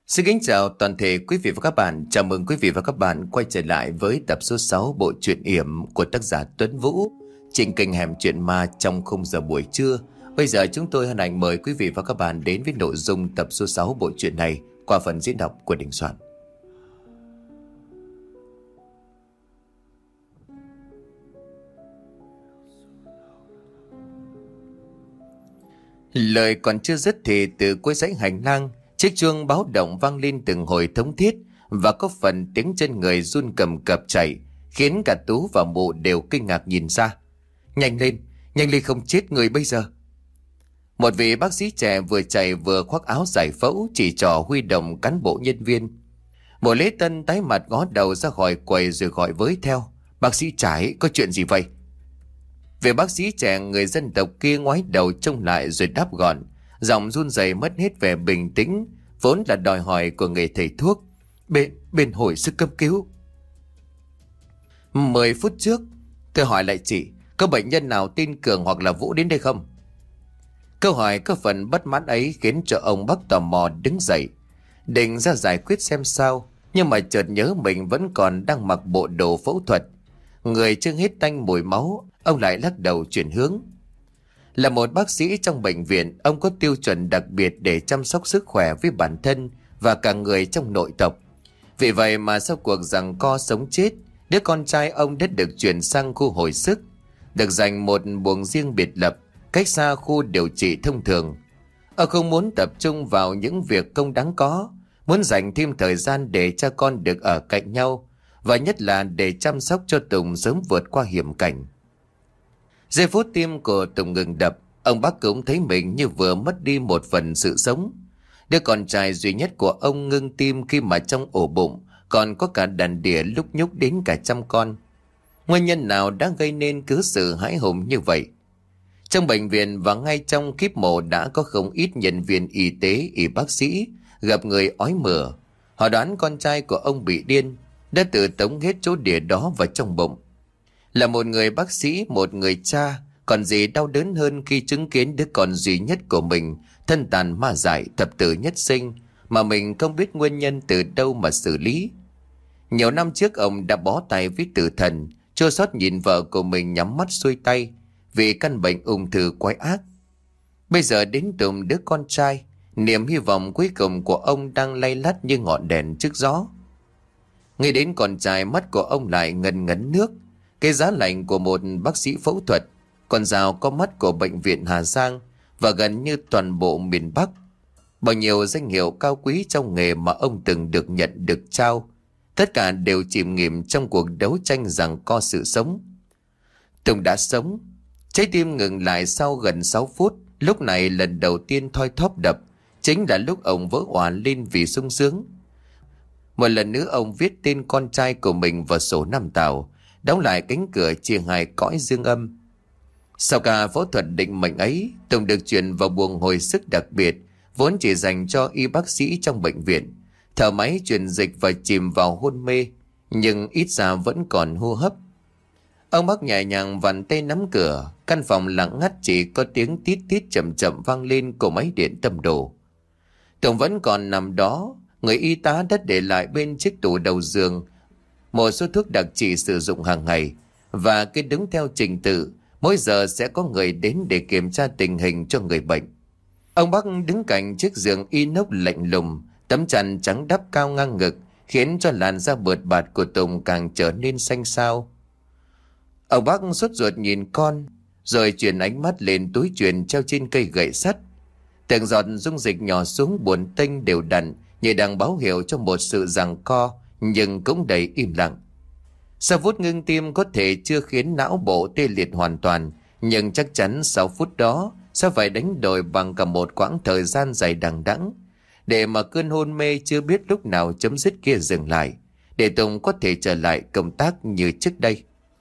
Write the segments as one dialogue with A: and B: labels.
A: Xin kính chào toàn thể quý vị và các bạn. Chào mừng quý vị và các bạn quay trở lại với tập số 6 bộ truyện yểm của tác giả Tuấn Vũ trên kênh Hẻm Chuyện Ma trong khung giờ buổi trưa. Bây giờ chúng tôi hân hạnh mời quý vị và các bạn đến với nội dung tập số 6 bộ truyện này qua phần diễn đọc của Đình Soạn. Lời còn chưa dứt thì từ cuối dãy hành lang, chiếc chuông báo động vang lên từng hồi thống thiết và có phần tiếng chân người run cầm cập chạy, khiến cả Tú và Mụ đều kinh ngạc nhìn ra. Nhanh lên không chết người bây giờ. Một vị bác sĩ trẻ vừa chạy vừa khoác áo giải phẫu chỉ trỏ huy động cán bộ nhân viên. Mộ Lễ Tân tái mặt ngó đầu ra khỏi quầy rồi gọi với theo. Bác sĩ Trải, có chuyện gì vậy? Về bác sĩ trẻ người dân tộc kia ngoái đầu trông lại rồi đáp gọn, giọng run rẩy mất hết vẻ bình tĩnh vốn là đòi hỏi của người thầy thuốc. Bên hồi sức cấp cứu. 10 phút trước, tôi hỏi lại chị, có bệnh nhân nào tên Cường hoặc là Vũ đến đây không? Câu hỏi có phần bất mãn ấy khiến cho ông bác tò mò đứng dậy, định ra giải quyết xem sao, nhưng mà chợt nhớ mình vẫn còn đang mặc bộ đồ phẫu thuật, người chưa hết tanh mùi máu. Ông lại lắc đầu chuyển hướng. Là một bác sĩ trong bệnh viện, ông có tiêu chuẩn đặc biệt để chăm sóc sức khỏe với bản thân và cả người trong nội tộc. Vì vậy mà sau cuộc giằng co sống chết, đứa con trai ông đã được chuyển sang khu hồi sức, được dành một buồng riêng biệt lập, cách xa khu điều trị thông thường. Ông không muốn tập trung vào những việc không đáng có, muốn dành thêm thời gian để cha con được ở cạnh nhau, và nhất là để chăm sóc cho Tùng sớm vượt qua hiểm cảnh. Giây phút tim của Tùng ngừng đập, ông bác cũng thấy mình như vừa mất đi một phần sự sống. Đứa con trai duy nhất của ông ngưng tim khi mà trong ổ bụng còn có cả đàn đỉa lúc nhúc đến cả trăm con. Nguyên nhân nào đã gây nên cứ sự hãi hùng như vậy? Trong bệnh viện và ngay trong kíp mổ đã có không ít nhân viên y tế, y bác sĩ gặp người ói mửa. Họ đoán con trai của ông bị điên, đã tự tống hết chỗ đỉa đó vào trong bụng. Là một người bác sĩ, một người cha, còn gì đau đớn hơn khi chứng kiến đứa con duy nhất của mình thân tàn ma dại, thập tử nhất sinh, mà mình không biết nguyên nhân từ đâu mà xử lý. Nhiều năm trước ông đã bó tay với tử thần, chua xót nhìn vợ của mình nhắm mắt xuôi tay vì căn bệnh ung thư quái ác. Bây giờ đến Tùng đứa con trai, niềm hy vọng cuối cùng của ông đang lay lắt như ngọn đèn trước gió. Nghĩ đến con trai, mắt của ông lại ngần ngấn nước. Cái giá lạnh của một bác sĩ phẫu thuật, con dao có mắt của bệnh viện Hà Giang và gần như toàn bộ miền Bắc. Bao nhiêu danh hiệu cao quý trong nghề mà ông từng được nhận được trao, tất cả đều chìm nghỉm trong cuộc đấu tranh giằng co sự sống. Tùng đã sống. Trái tim ngừng lại sau gần 6 phút. Lúc này lần đầu tiên thoi thóp đập, chính là lúc ông vỡ òa lên vì sung sướng. Một lần nữa ông viết tên con trai của mình vào sổ năm tàu, đóng lại cánh cửa chia hai cõi dương âm. Sau ca phẫu thuật định mệnh ấy, Tùng được chuyển vào buồng hồi sức đặc biệt, vốn chỉ dành cho y bác sĩ trong bệnh viện. Thở máy truyền dịch và chìm vào hôn mê, nhưng ít ra vẫn còn hô hấp. Ông bác nhẹ nhàng vặn tay nắm cửa, căn phòng lặng ngắt chỉ có tiếng tít tít chậm chậm vang lên của máy điện tâm đồ. Tùng vẫn còn nằm đó, người y tá đã để lại bên chiếc tủ đầu giường một số thuốc đặc trị sử dụng hàng ngày, và cứ đúng theo trình tự, mỗi giờ sẽ có người đến để kiểm tra tình hình cho người bệnh. Ông bác đứng cạnh chiếc giường inox lạnh lùng, tấm chăn trắng đắp cao ngang ngực khiến cho làn da bượt bạt của Tùng càng trở nên xanh xao. Ông bác sốt ruột nhìn con, rồi chuyển ánh mắt lên túi chuyền treo trên cây gậy sắt. Từng giọt dung dịch nhỏ xuống buồn tênh đều đặn, như đang báo hiệu cho một sự giằng co, nhưng cũng đầy im lặng. Sau phút ngưng tim có thể chưa khiến não bộ tê liệt hoàn toàn, nhưng chắc chắn 6 phút đó sẽ phải đánh đổi bằng cả một quãng thời gian dài đằng đẵng, để mà cơn hôn mê chưa biết lúc nào chấm dứt kia dừng lại, để Tùng có thể trở lại công tác như trước đây.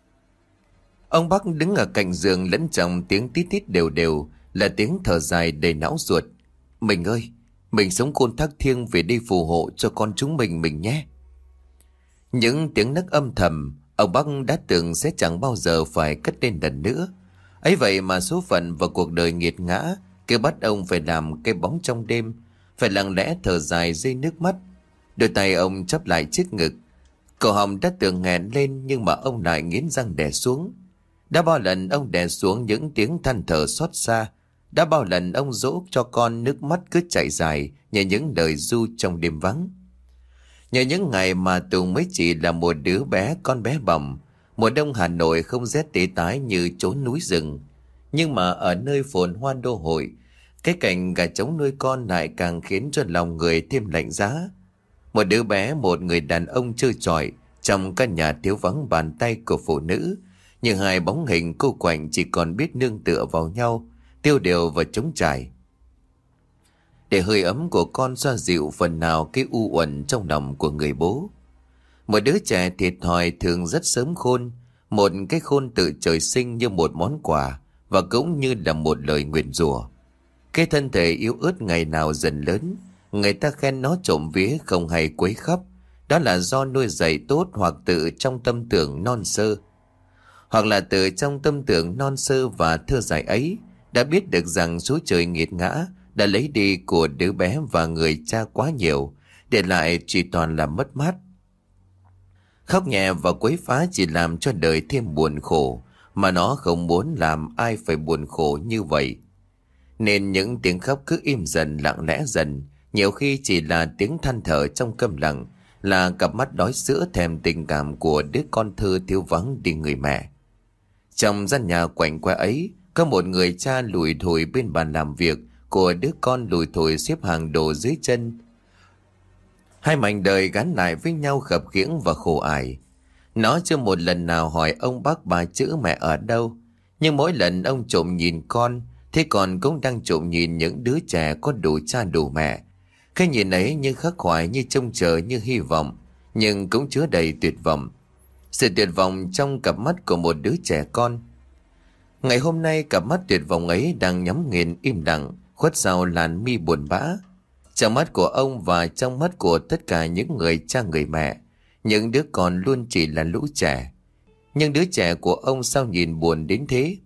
A: Ông bác đứng ở cạnh giường, lẫn trong tiếng tít tít đều đều là tiếng thở dài đầy não ruột. Mình ơi, mình sống khôn thác thiêng về đi phù hộ cho con chúng mình nhé. Những tiếng nấc âm thầm, ông bác đã tưởng sẽ chẳng bao giờ phải cất lên lần nữa. Ấy vậy mà số phận và cuộc đời nghiệt ngã cứ bắt ông phải làm cái bóng trong đêm, phải lặng lẽ thở dài rơi nước mắt. Đôi tay ông chắp lại trước ngực. Cổ họng đã tưởng nghẹn lên nhưng mà ông lại nghiến răng đè xuống. Đã bao lần ông đè xuống những tiếng than thở xót xa. Đã bao lần ông dỗ cho con nước mắt cứ chảy dài nhờ những lời ru trong đêm vắng. Nhờ những ngày mà Tùng mới chỉ là một đứa bé con bé bỏng. Mùa đông Hà Nội không rét tê tái như chốn núi rừng. Nhưng mà ở nơi phồn hoa đô hội, cái cảnh gà trống nuôi con lại càng khiến cho lòng người thêm lạnh giá. Một đứa bé, một người đàn ông trơ trọi trong căn nhà thiếu vắng bàn tay của phụ nữ. Nhưng hai bóng hình cô quạnh chỉ còn biết nương tựa vào nhau, tiêu điều và trống trải. Để hơi ấm của con xoa dịu phần nào cái u uẩn trong lòng của người bố. Một đứa trẻ thiệt thòi thường rất sớm khôn, một cái khôn tự trời sinh như một món quà và cũng như là một lời nguyền rủa. Cái thân thể yếu ớt ngày nào dần lớn, người ta khen nó trộm vía không hay quấy khóc. Đó là do nuôi dạy tốt hoặc tự trong tâm tưởng non sơ. Hoặc là từ trong tâm tưởng non sơ và thơ dại ấy đã biết được rằng số trời nghiệt ngã đã lấy đi của đứa bé và người cha quá nhiều, để lại chỉ toàn là mất mát. Khóc nhẹ và quấy phá chỉ làm cho đời thêm buồn khổ, mà nó không muốn làm ai phải buồn khổ như vậy. Nên những tiếng khóc cứ im dần lặng lẽ dần, nhiều khi chỉ là tiếng than thở trong câm lặng, là cặp mắt đói sữa thèm tình cảm của đứa con thơ thiếu vắng đi người mẹ. Trong gian nhà quạnh quẽ ấy, có một người cha lủi thủi bên bàn làm việc của đứa con lủi thủi xếp hàng đồ dưới chân. Hai mảnh đời gắn lại với nhau khập khiễng và khổ ải. Nó chưa một lần nào hỏi ông bác bà chữ mẹ ở đâu, nhưng mỗi lần ông trộm nhìn con, thế còn cũng đang trộm nhìn những đứa trẻ có đủ cha đủ mẹ. Cái nhìn ấy như khắc khoải, như trông chờ, như hy vọng, nhưng cũng chứa đầy tuyệt vọng. Sự tuyệt vọng trong cặp mắt của một đứa trẻ con. Ngày hôm nay cặp mắt tuyệt vọng ấy đang nhắm nghiền im lặng, khuất sau làn mi buồn bã. Trong mắt của ông và trong mắt của tất cả những người cha người mẹ, những đứa con luôn chỉ là lũ trẻ. Nhưng đứa trẻ của ông sao nhìn buồn đến thế?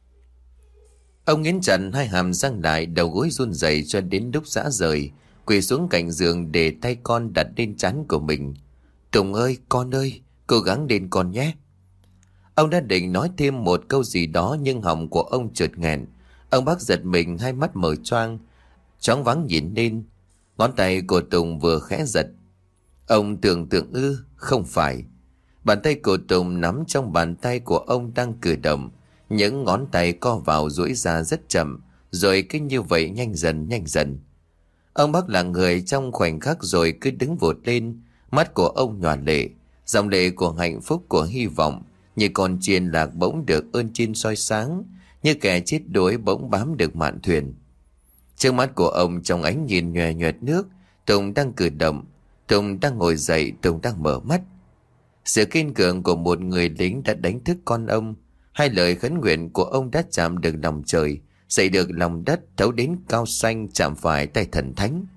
A: Ông nghiến chặt hai hàm răng lại, đầu gối run rẩy cho đến lúc rã rời, quỳ xuống cạnh giường để tay con đặt lên trán của mình. Tùng ơi, con ơi, cố gắng lên con nhé. Ông đã định nói thêm một câu gì đó nhưng họng của ông chợt nghẹn. Ông bác giật mình, hai mắt mở choang, choáng váng nhìn lên. Ngón tay của Tùng vừa khẽ giật. Ông tưởng tượng không phải. Bàn tay của Tùng nắm trong bàn tay của ông đang cử động. Những ngón tay co vào duỗi ra rất chậm, rồi cứ như vậy nhanh dần nhanh dần. Ông bác là người trong khoảnh khắc rồi cứ đứng vụt lên. Mắt của ông nhòa lệ, dòng lệ của hạnh phúc, của hy vọng. Như con chiên lạc bỗng được ơn chiên soi sáng, như kẻ chết đuối bỗng bám được mạn thuyền. Trước mắt của ông trong ánh nhìn nhòe nhoẹt nước, Tùng đang cử động, Tùng đang ngồi dậy, Tùng đang mở mắt. Sự kiên cường của một người lính đã đánh thức con ông. Hai lời khấn nguyện của ông đã chạm được lòng trời, dậy được lòng đất, thấu đến cao xanh, chạm phải tay thần thánh.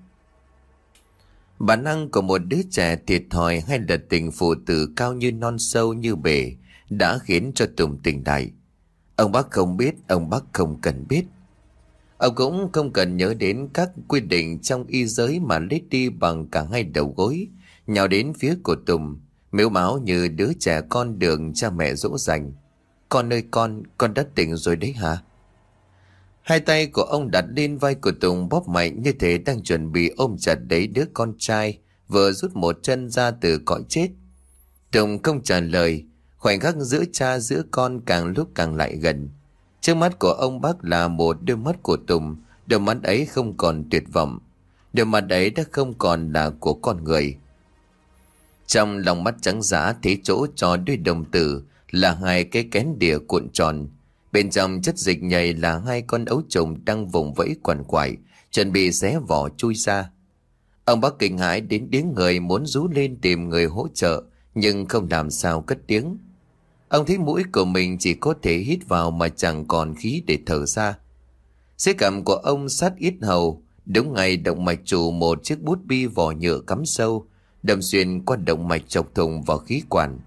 A: Bản năng của một đứa trẻ thiệt thòi hay là tình phụ tử cao như non sâu như bể đã khiến cho Tùng tỉnh lại. Ông bác không biết, ông bác không cần biết. Ông cũng không cần nhớ đến các quy định trong y giới mà lết đi bằng cả hai đầu gối, nhào đến phía của Tùng, mếu máo như đứa trẻ con được cha mẹ dỗ dành. Con ơi con đã tỉnh rồi đấy hả? Hai tay của ông đặt lên vai của Tùng, bóp mạnh như thể đang chuẩn bị ôm chặt lấy đứa con trai vừa rút một chân ra từ cõi chết. Tùng không trả lời. Khoảnh khắc giữa cha giữa con càng lúc càng lại gần. Trước mắt của ông bác là một đôi mắt của Tùng. Đôi mắt ấy không còn tuyệt vọng. Đôi mắt ấy đã không còn là của con người. Trong lòng mắt trắng dã thế chỗ cho đôi đồng tử là hai cái kén đỉa cuộn tròn. Bên trong chất dịch nhầy là hai con ấu trùng đang vùng vẫy quằn quại, chuẩn bị xé vỏ chui ra. Ông bác kinh hãi đến tiếng người, muốn rú lên tìm người hỗ trợ, nhưng không làm sao cất tiếng. Ông thấy mũi của mình chỉ có thể hít vào mà chẳng còn khí để thở ra. Dưới cằm của ông sát yết hầu, đúng ngay động mạch chủ một chiếc bút bi vỏ nhựa cắm sâu, đâm xuyên qua động mạch chọc thủng vào khí quản.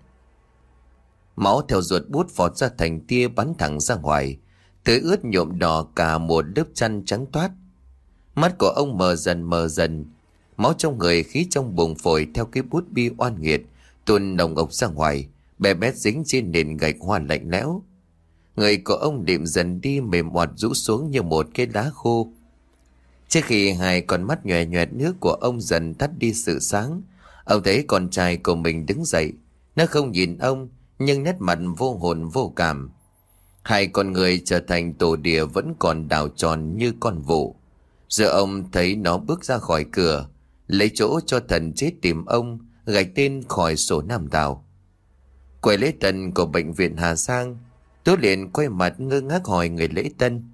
A: Máu theo ruột bút phọt ra thành tia bắn thẳng ra ngoài, tưới ướt nhuộm đỏ cả một lớp chăn trắng toát. Mắt của ông mờ dần, máu trong người, khí trong bụng phổi theo cái bút bi oan nghiệt tuôn nồng ộc ra ngoài, bè bét dính trên nền gạch hoa lạnh lẽo. Người của ông đệm dần đi, mềm oặt rũ xuống như một cái lá khô. Trước khi hai con mắt nhòe nhòe nước của ông dần tắt đi sự sáng, ông thấy con trai của mình đứng dậy. Nó không nhìn ông, nhưng nét mặt vô hồn vô cảm. Hai con người trở thành tổ đỉa vẫn còn đảo tròn như con vụ. Giờ ông thấy nó bước ra khỏi cửa, lấy chỗ cho thần chết tìm ông, gạch tên khỏi sổ nam tào. Quầy lễ tân của bệnh viện Hà Sang, Tú liền quay mặt ngơ ngác hỏi người lễ tân: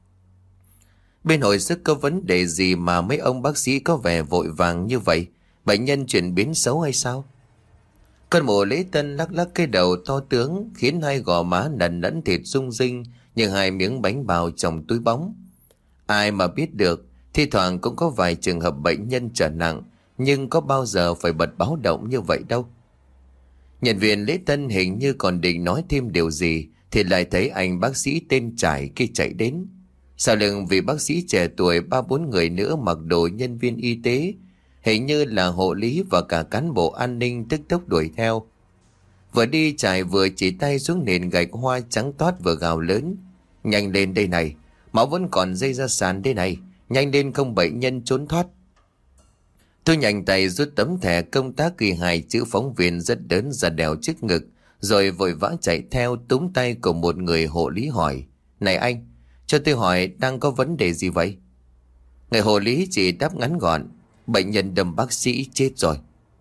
A: bên hồi sức có vấn đề gì mà mấy ông bác sĩ có vẻ vội vàng như vậy? Bệnh nhân chuyển biến xấu hay sao? Con mụ lễ tân lắc lắc cái đầu to tướng, khiến hai gò má nần lẫn thịt rung rinh như hai miếng bánh bao trong túi bóng. Ai mà biết được, thi thoảng cũng có vài trường hợp bệnh nhân trở nặng, nhưng có bao giờ phải bật báo động như vậy đâu. Nhân viên lễ tân hình như còn định nói thêm điều gì, thì lại thấy anh bác sĩ tên Trải kia chạy đến. Sau lưng vị bác sĩ trẻ tuổi 3-4 người nữa mặc đồ nhân viên y tế, hình như là hộ lý và cả cán bộ an ninh, tức tốc đuổi theo. Vừa đi Trải vừa chỉ tay xuống nền gạch hoa trắng toát vừa gào lớn: nhanh lên đây này, máu vẫn còn dây ra sàn đây này, nhanh lên không bệnh nhân trốn thoát. Tôi nhanh tay rút tấm thẻ công tác ghi hai chữ phóng viên rất lớn ra đèo trước ngực, rồi vội vã chạy theo túm tay của một người hộ lý hỏi: này anh, cho tôi hỏi đang có vấn đề gì vậy? Người hộ lý chỉ đáp ngắn gọn: bệnh nhân đâm bác sĩ chết rồi.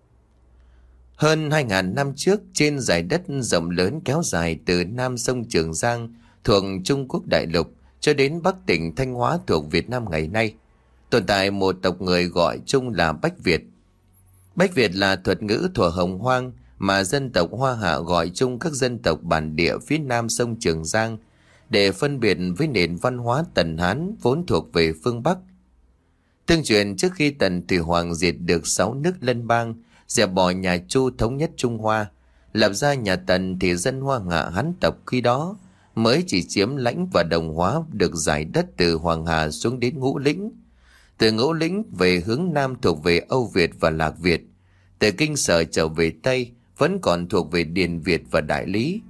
A: Hơn 2.000 năm trước, trên dải đất rộng lớn kéo dài từ nam sông Trường Giang thuộc Trung Quốc đại lục cho đến bắc tỉnh Thanh Hóa thuộc Việt Nam ngày nay, tồn tại một tộc người gọi chung là Bách Việt. Bách Việt là thuật ngữ thuở Hồng Hoang mà dân tộc Hoa Hạ gọi chung các dân tộc bản địa phía nam sông Trường Giang để phân biệt với nền văn hóa Tần Hán vốn thuộc về phương Bắc. Tương truyền trước khi Tần Thủy Hoàng diệt được 6 nước lân bang, dẹp bỏ nhà Chu thống nhất Trung Hoa, lập ra nhà Tần, thì dân Hoa Hạ Hán tộc khi đó mới chỉ chiếm lãnh và đồng hóa được dải đất từ Hoàng Hà xuống đến Ngũ Lĩnh. Từ Ngũ Lĩnh về hướng Nam thuộc về Âu Việt và Lạc Việt. Từ Kinh Sở trở về Tây vẫn còn thuộc về Điền Việt và Đại Lý.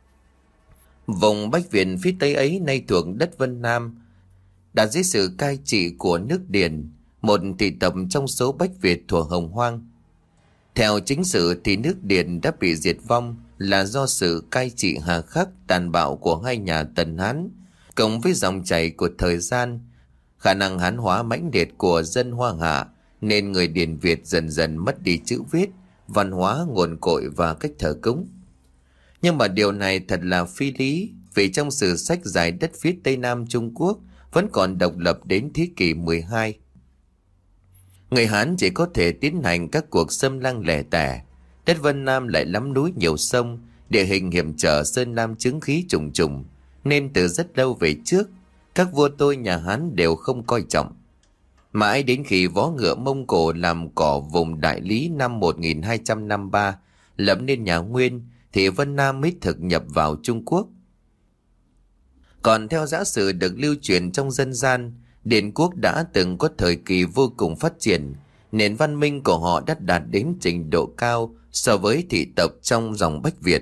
A: Vùng Bách Việt phía Tây ấy nay thuộc đất Vân Nam, đã dưới sự cai trị của nước Điền, một thị tộc trong số Bách Việt thuở Hồng Hoang. Theo chính sử thì nước Điền đã bị diệt vong là do sự cai trị hà khắc tàn bạo của hai nhà Tần Hán, cộng với dòng chảy của thời gian, khả năng hán hóa mãnh liệt của dân Hoa Hạ, nên người Điền Việt dần dần mất đi chữ viết, văn hóa, nguồn cội và cách thờ cúng. Nhưng mà điều này thật là phi lý, vì trong sử sách giải đất phía Tây Nam Trung Quốc vẫn còn độc lập đến thế kỷ 12. Người Hán chỉ có thể tiến hành các cuộc xâm lăng lẻ tẻ. Đất Vân Nam lại lắm núi nhiều sông, địa hình hiểm trở, sơn lam chứng khí trùng trùng, nên từ rất lâu về trước, các vua tôi nhà Hán đều không coi trọng. Mãi đến khi vó ngựa Mông Cổ làm cỏ vùng Đại Lý năm 1253, lập nên nhà Nguyên, thì Vân Nam mới thực nhập vào Trung Quốc. Còn theo giả sử được lưu truyền trong dân gian, Điền Quốc đã từng có thời kỳ vô cùng phát triển, nền văn minh của họ đã đạt đến trình độ cao so với thị tộc trong dòng Bách Việt.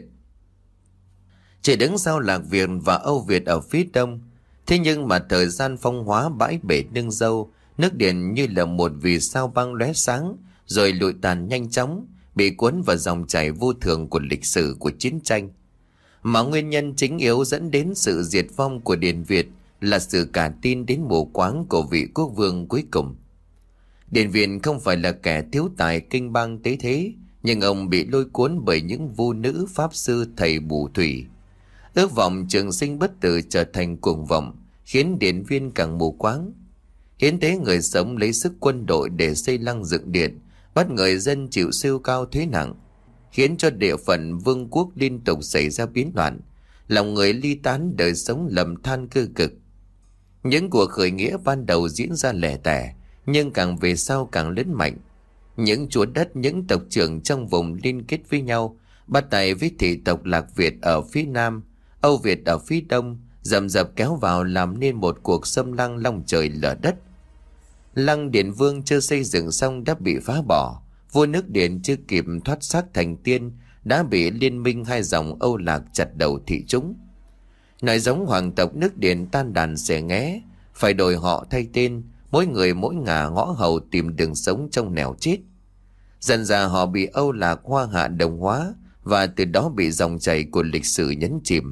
A: Chỉ đứng sau Lạc Việt và Âu Việt ở phía đông. Thế nhưng mà thời gian phong hóa bãi bể nương dâu, nước Điền như là một vì sao băng lóe sáng, rồi lụi tàn nhanh chóng, bị cuốn vào dòng chảy vô thường của lịch sử của chiến tranh. Mà nguyên nhân chính yếu dẫn đến sự diệt vong của Điền Việt là sự cả tin đến mù quáng của vị quốc vương cuối cùng. Điền Việt không phải là kẻ thiếu tài kinh bang tế thế, nhưng ông bị lôi cuốn bởi những vu nữ pháp sư thầy bùa thủy. Ước vọng trường sinh bất tử trở thành cuồng vọng, khiến Điền Viên càng mù quáng. Hiến tế người sống lấy sức quân đội để xây lăng dựng điện, bắt người dân chịu siêu cao thuế nặng, khiến cho địa phận vương quốc liên tục xảy ra biến loạn, lòng người ly tán, đời sống lầm than cơ cực. Những cuộc khởi nghĩa ban đầu diễn ra lẻ tẻ, nhưng càng về sau càng lớn mạnh. Những chúa đất, những tộc trưởng trong vùng liên kết với nhau, bắt tay với thị tộc Lạc Việt ở phía nam, Âu Việt ở phía đông, dầm dập kéo vào làm nên một cuộc xâm lăng long trời lở đất. Lăng Điện Vương chưa xây dựng xong đã bị phá bỏ. Vua nước Điện chưa kịp thoát xác thành tiên đã bị liên minh hai dòng Âu Lạc chặt đầu thị chúng. Nói giống hoàng tộc nước Điện tan đàn xẻ nghé, phải đổi họ thay tên, mỗi người mỗi ngả ngõ hầu tìm đường sống trong nẻo chết. Dần dà họ bị Âu Lạc Hoa Hạ đồng hóa, và từ đó bị dòng chảy của lịch sử nhấn chìm.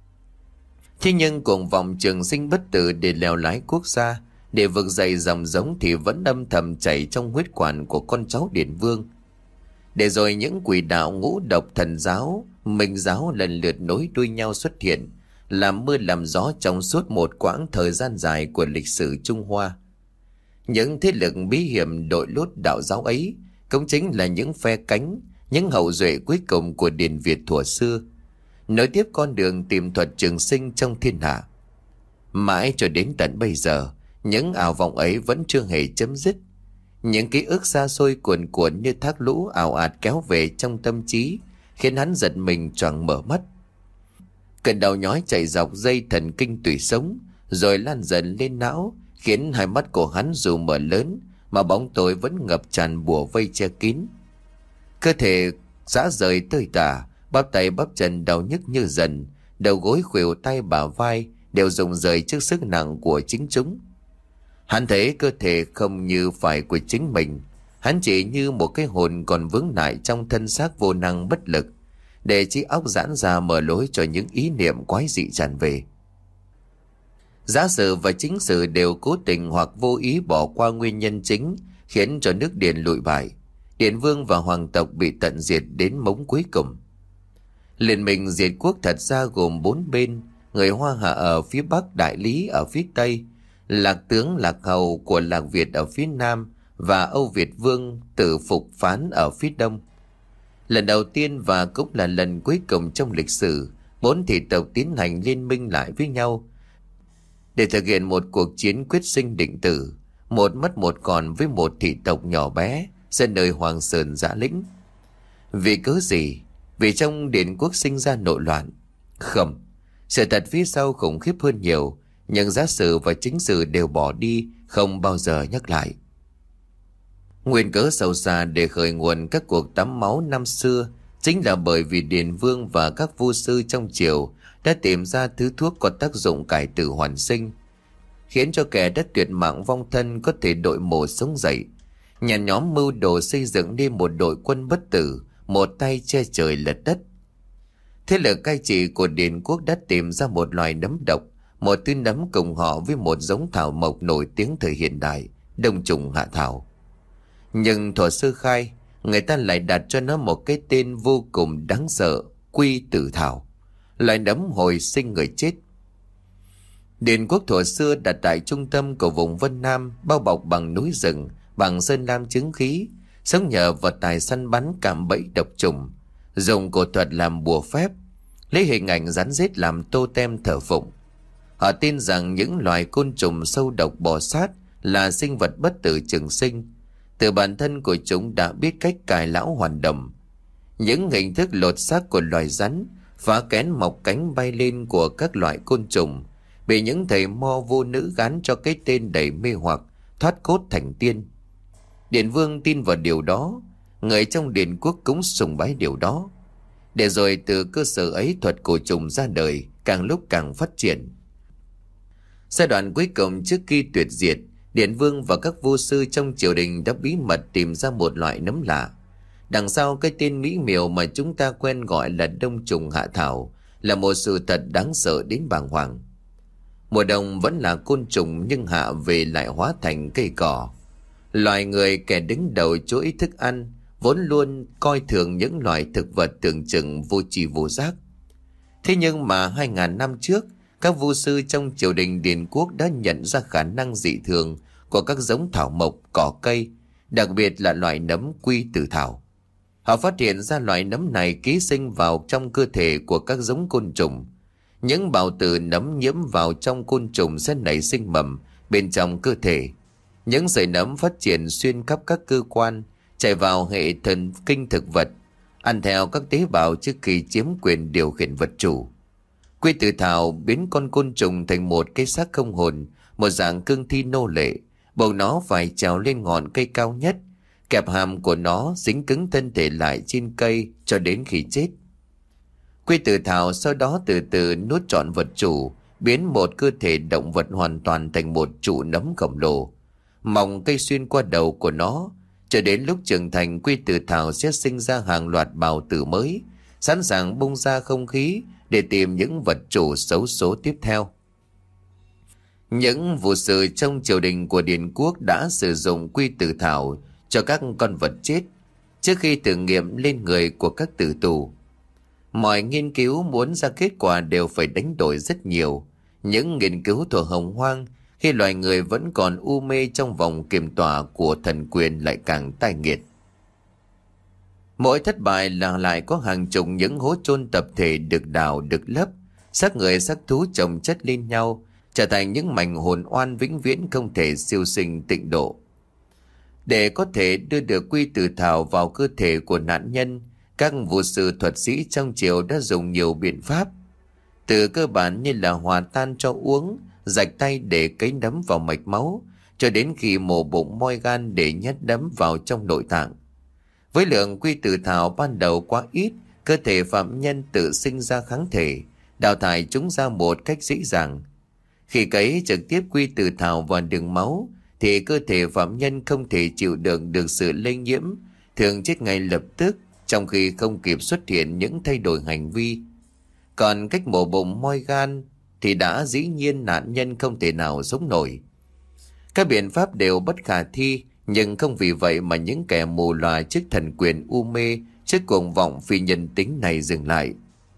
A: Thế nhưng cuồng vọng trường sinh bất tử để lèo lái quốc gia, để vực dậy dòng giống thì vẫn âm thầm chảy trong huyết quản của con cháu Điện Vương. Để rồi những quỷ đạo ngũ độc thần giáo, minh giáo lần lượt nối đuôi nhau xuất hiện, làm mưa làm gió trong suốt một quãng thời gian dài của lịch sử Trung Hoa. Những thế lực bí hiểm đội lốt đạo giáo ấy cũng chính là những phe cánh, những hậu duệ cuối cùng của Điện Việt thuở xưa, nối tiếp con đường tìm thuật trường sinh trong thiên hạ. Mãi cho đến tận bây giờ, những ảo vọng ấy vẫn chưa hề chấm dứt. Những ký ức xa xôi cuồn cuộn như thác lũ ào ạt kéo về trong tâm trí, khiến hắn giật mình choàng mở mắt. Cơn đau nhói chạy dọc dây thần kinh tủy sống, rồi lan dần lên não, khiến hai mắt của hắn dù mở lớn mà bóng tối vẫn ngập tràn bùa vây che kín. Cơ thể rã rời tơi tả, bắp tay bắp chân đau nhức như dần, đầu gối khuỷu tay bả vai đều rụng rời trước sức nặng của chính chúng. Hắn thấy cơ thể không như phải của chính mình, hắn chỉ như một cái hồn còn vướng lại trong thân xác vô năng bất lực, để trí óc giãn ra mở lối cho những ý niệm quái dị tràn về. Giả sử và chính sử đều cố tình hoặc vô ý bỏ qua nguyên nhân chính khiến cho nước Điện lụi bại. Điện Vương và hoàng tộc bị tận diệt đến mống cuối cùng. Liên minh diệt quốc thật ra gồm 4 bên: người Hoa Hạ ở phía Bắc, Đại Lý ở phía Tây, Lạc Tướng Lạc Hầu của Lạc Việt ở phía Nam, và Âu Việt Vương Tử Phục Phán ở phía Đông. Lần đầu tiên và cũng là lần cuối cùng trong lịch sử, 4 thị tộc tiến hành liên minh lại với nhau để thực hiện một cuộc chiến quyết sinh định tử, một mất một còn với một thị tộc nhỏ bé ra nơi Hoàng Sơn Dã Lĩnh. Vì cớ gì? Vì trong Điện quốc sinh ra nội loạn? Không, sự thật phía sau khủng khiếp hơn nhiều, nhưng giả sử và chính sử đều bỏ đi, không bao giờ nhắc lại. Nguyên cớ sâu xa để khởi nguồn các cuộc tắm máu năm xưa chính là bởi vì Điện Vương và các vua sư trong triều đã tìm ra thứ thuốc có tác dụng cải tử hoàn sinh, khiến cho kẻ đã tuyệt mạng vong thân có thể đội mồ sống dậy. Nhà nhóm mưu đồ xây dựng nên một đội quân bất tử, một tay che trời lật đất. Thế lực cai trị của Điện quốc đã tìm ra một loài nấm độc, một thứ nấm cùng họ với một giống thảo mộc nổi tiếng thời hiện đại, đông trùng hạ thảo. Nhưng thuở sơ khai, người ta lại đặt cho nó một cái tên vô cùng đáng sợ: quy tử thảo, loài nấm hồi sinh người chết. Điện quốc thuở xưa đặt tại trung tâm của vùng Vân Nam, bao bọc bằng núi rừng, bằng sơn lam chứng khí, sống nhờ vào tài săn bắn cạm bẫy độc trùng, dùng cổ thuật làm bùa phép, lấy hình ảnh rắn rết làm tô tem thờ phụng. Họ tin rằng những loài côn trùng sâu độc bò sát là sinh vật bất tử trường sinh. Từ bản thân của chúng đã biết cách cài lão hoàn đồng. Những hình thức lột xác của loài rắn, phá kén mọc cánh bay lên của các loại côn trùng, bị những thầy mo vô nữ gán cho cái tên đầy mê hoặc: thoát cốt thành tiên. Điện Vương tin vào điều đó, người trong Điện quốc cũng sùng bái điều đó. Để rồi từ cơ sở ấy, thuật cổ trùng ra đời, càng lúc càng phát triển. Giai đoạn cuối cùng trước khi tuyệt diệt, Điện Vương và các vua sư trong triều đình đã bí mật tìm ra một loại nấm lạ. Đằng sau cái tên mỹ miều mà chúng ta quen gọi là đông trùng hạ thảo là một sự thật đáng sợ đến bàng hoàng. Mùa đông vẫn là côn trùng, nhưng hạ về lại hóa thành cây cỏ. Loài người, kẻ đứng đầu chuỗi thức ăn, vốn luôn coi thường những loài thực vật tưởng chừng vô tri vô giác. Thế nhưng mà 2000 năm trước, các vua sư trong triều đình Điện quốc đã nhận ra khả năng dị thường của các giống thảo mộc, cỏ cây, đặc biệt là loại nấm quy tử thảo. Họ phát hiện ra loại nấm này ký sinh vào trong cơ thể của các giống côn trùng. Những bào tử nấm nhiễm vào trong côn trùng sẽ nảy sinh mầm bên trong cơ thể. Những sợi nấm phát triển xuyên khắp các cơ quan, chạy vào hệ thần kinh thực vật, ăn theo các tế bào trước khi chiếm quyền điều khiển vật chủ. Quy tử thảo biến con côn trùng thành một cái xác không hồn, một dạng cương thi nô lệ, buộc nó phải trèo lên ngọn cây cao nhất, kẹp hàm của nó dính cứng thân thể lại trên cây cho đến khi chết. Quy Tử Thảo sau đó từ từ nuốt trọn vật chủ, biến một cơ thể động vật hoàn toàn thành một trụ nấm khổng lồ, mỏng cây xuyên qua đầu của nó. Cho đến lúc trưởng thành, Quy Tử Thảo sẽ sinh ra hàng loạt bào tử mới, sẵn sàng bung ra không khí để tìm những vật chủ xấu số tiếp theo. Những vụ sự trong triều đình của Điền Quốc đã sử dụng Quy Tử Thảo cho các con vật chết trước khi thử nghiệm lên người của các tử tù. Mọi nghiên cứu muốn ra kết quả đều phải đánh đổi rất nhiều. Những nghiên cứu thuở Hồng Hoang, khi loài người vẫn còn u mê trong vòng kiềm tỏa của thần quyền, lại càng tai nghiệt. Mỗi thất bại là lại có hàng chục những hố chôn tập thể được đào được lấp, xác người xác thú chồng chất lên nhau, trở thành những mảnh hồn oan vĩnh viễn không thể siêu sinh tịnh độ. Để có thể đưa được Quy Tử Thảo vào cơ thể của nạn nhân, các vũ sư thuật sĩ trong triều đã dùng nhiều biện pháp. Từ cơ bản như là hòa tan cho uống, rạch tay để cấy nấm vào mạch máu, cho đến khi mổ bụng moi gan để nhét nấm vào trong nội tạng. Với lượng Quy Tử Thảo ban đầu quá ít, cơ thể phạm nhân tự sinh ra kháng thể, đào thải chúng ra một cách dễ dàng. Khi cấy trực tiếp Quy Tử Thảo vào đường máu, thì cơ thể phạm nhân không thể chịu đựng được sự lây nhiễm, thường chết ngay lập tức, trong khi không kịp xuất hiện những thay đổi hành vi. Còn cách mổ bụng moi gan thì đã dĩ nhiên nạn nhân không thể nào sống nổi. Các biện pháp đều bất khả thi, nhưng không vì vậy mà những kẻ mù lòa trước thần quyền u mê, trước cuồng vọng phi nhân tính này dừng lại.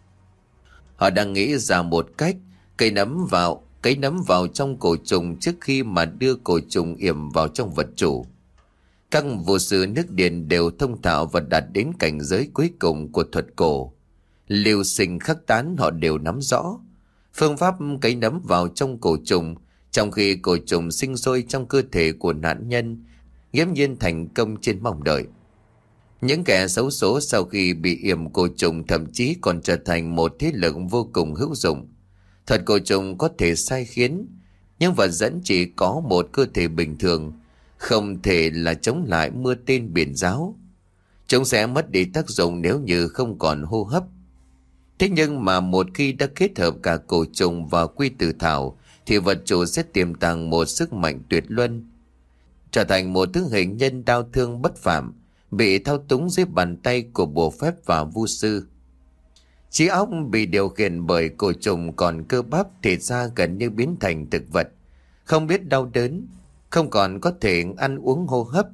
A: Họ đang nghĩ ra một cách cấy nấm vào trong cổ trùng trước khi mà đưa cổ trùng yểm vào trong vật chủ. Các vô sư nước Điền đều thông thạo và đạt đến cảnh giới cuối cùng của thuật cổ. Lưu sinh khắc tán họ đều nắm rõ. Phương pháp cấy nấm vào trong cổ trùng, trong khi cổ trùng sinh sôi trong cơ thể của nạn nhân, nghiễm nhiên thành công trên mong đợi. Những kẻ xấu số sau khi bị yểm cổ trùng thậm chí còn trở thành một thế lực vô cùng hữu dụng. Thuật cổ trùng có thể sai khiến, nhưng vật dẫn chỉ có một cơ thể bình thường, không thể là chống lại mưa tên biển giáo. Chúng sẽ mất đi tác dụng nếu như không còn hô hấp. Thế nhưng mà một khi đã kết hợp cả cổ trùng và Quy Tử Thảo, thì vật chủ sẽ tiềm tàng một sức mạnh tuyệt luân, trở thành một thứ hình nhân đao thương bất phạm, bị thao túng dưới bàn tay của bùa phép và vu sư. Trí óc bị điều khiển bởi cổ trùng còn cơ bắp, thịt da gần như biến thành thực vật, không biết đau đớn, không còn có thể ăn uống hô hấp.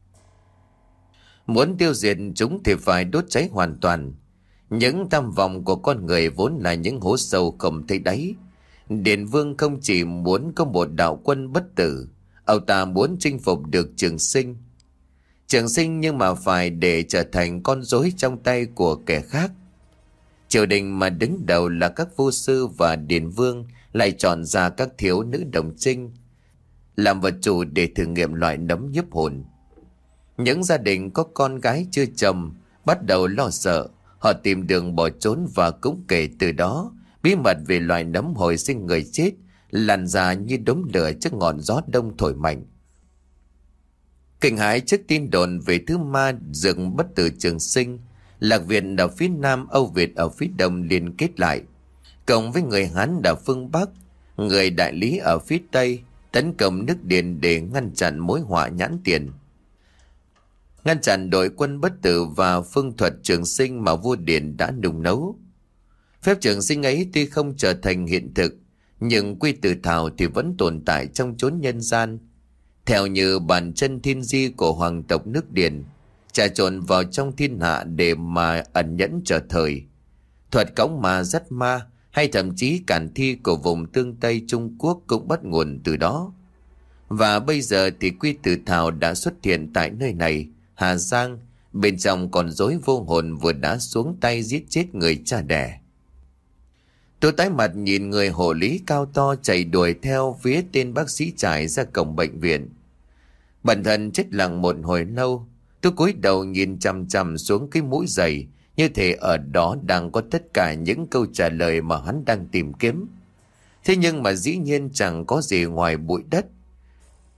A: Muốn tiêu diệt chúng thì phải đốt cháy hoàn toàn. Những tham vọng của con người vốn là những hố sâu không thấy đáy. Điền Vương không chỉ muốn có một đạo quân bất tử, ông ta muốn chinh phục được Trường Sinh. Trường Sinh nhưng mà phải để trở thành con rối trong tay của kẻ khác. Triều đình mà đứng đầu là các vô sư và Điền Vương lại chọn ra các thiếu nữ đồng trinh làm vật chủ để thử nghiệm loại nấm nhiếp hồn. Những gia đình có con gái chưa chồng bắt đầu lo sợ, họ tìm đường bỏ trốn, và cũng kể từ đó bí mật về loài nấm hồi sinh người chết lan ra như đốm lửa trước ngọn gió đông thổi mạnh. Kinh hãi trước tin đồn về thứ ma rừng bất tử Trường Sinh, Lạc Việt ở phía nam, Âu Việt ở phía đông liên kết lại, cộng với người Hán ở phương Bắc, người Đại Lý ở phía tây, tấn công nước Điền để ngăn chặn mối họa nhãn tiền, ngăn chặn đội quân bất tử và phương thuật Trường Sinh mà vua Điền đã nung nấu. Phép Trường Sinh ấy tuy không trở thành hiện thực, nhưng Quy Tử Thảo thì vẫn tồn tại trong chốn nhân gian, theo như bàn chân thiên di của hoàng tộc nước Điền, trà trộn vào trong thiên hạ để mà ẩn nhẫn trở thời. Thuật cõng ma dắt ma hay thậm chí cản thi của vùng tương Tây Trung Quốc cũng bắt nguồn từ đó. Và bây giờ thì Quy Tử Thảo đã xuất hiện tại nơi này, Hà Giang, bên trong con rối vô hồn vừa đã xuống tay giết chết người cha đẻ. Tôi tái mặt nhìn người hộ lý cao to chạy đuổi theo phía tên bác sĩ trải ra cổng bệnh viện. Bản thân chết lặng một hồi lâu, tôi cúi đầu nhìn chằm chằm xuống cái mũi giày, như thể ở đó đang có tất cả những câu trả lời mà hắn đang tìm kiếm. Thế nhưng mà dĩ nhiên chẳng có gì ngoài bụi đất.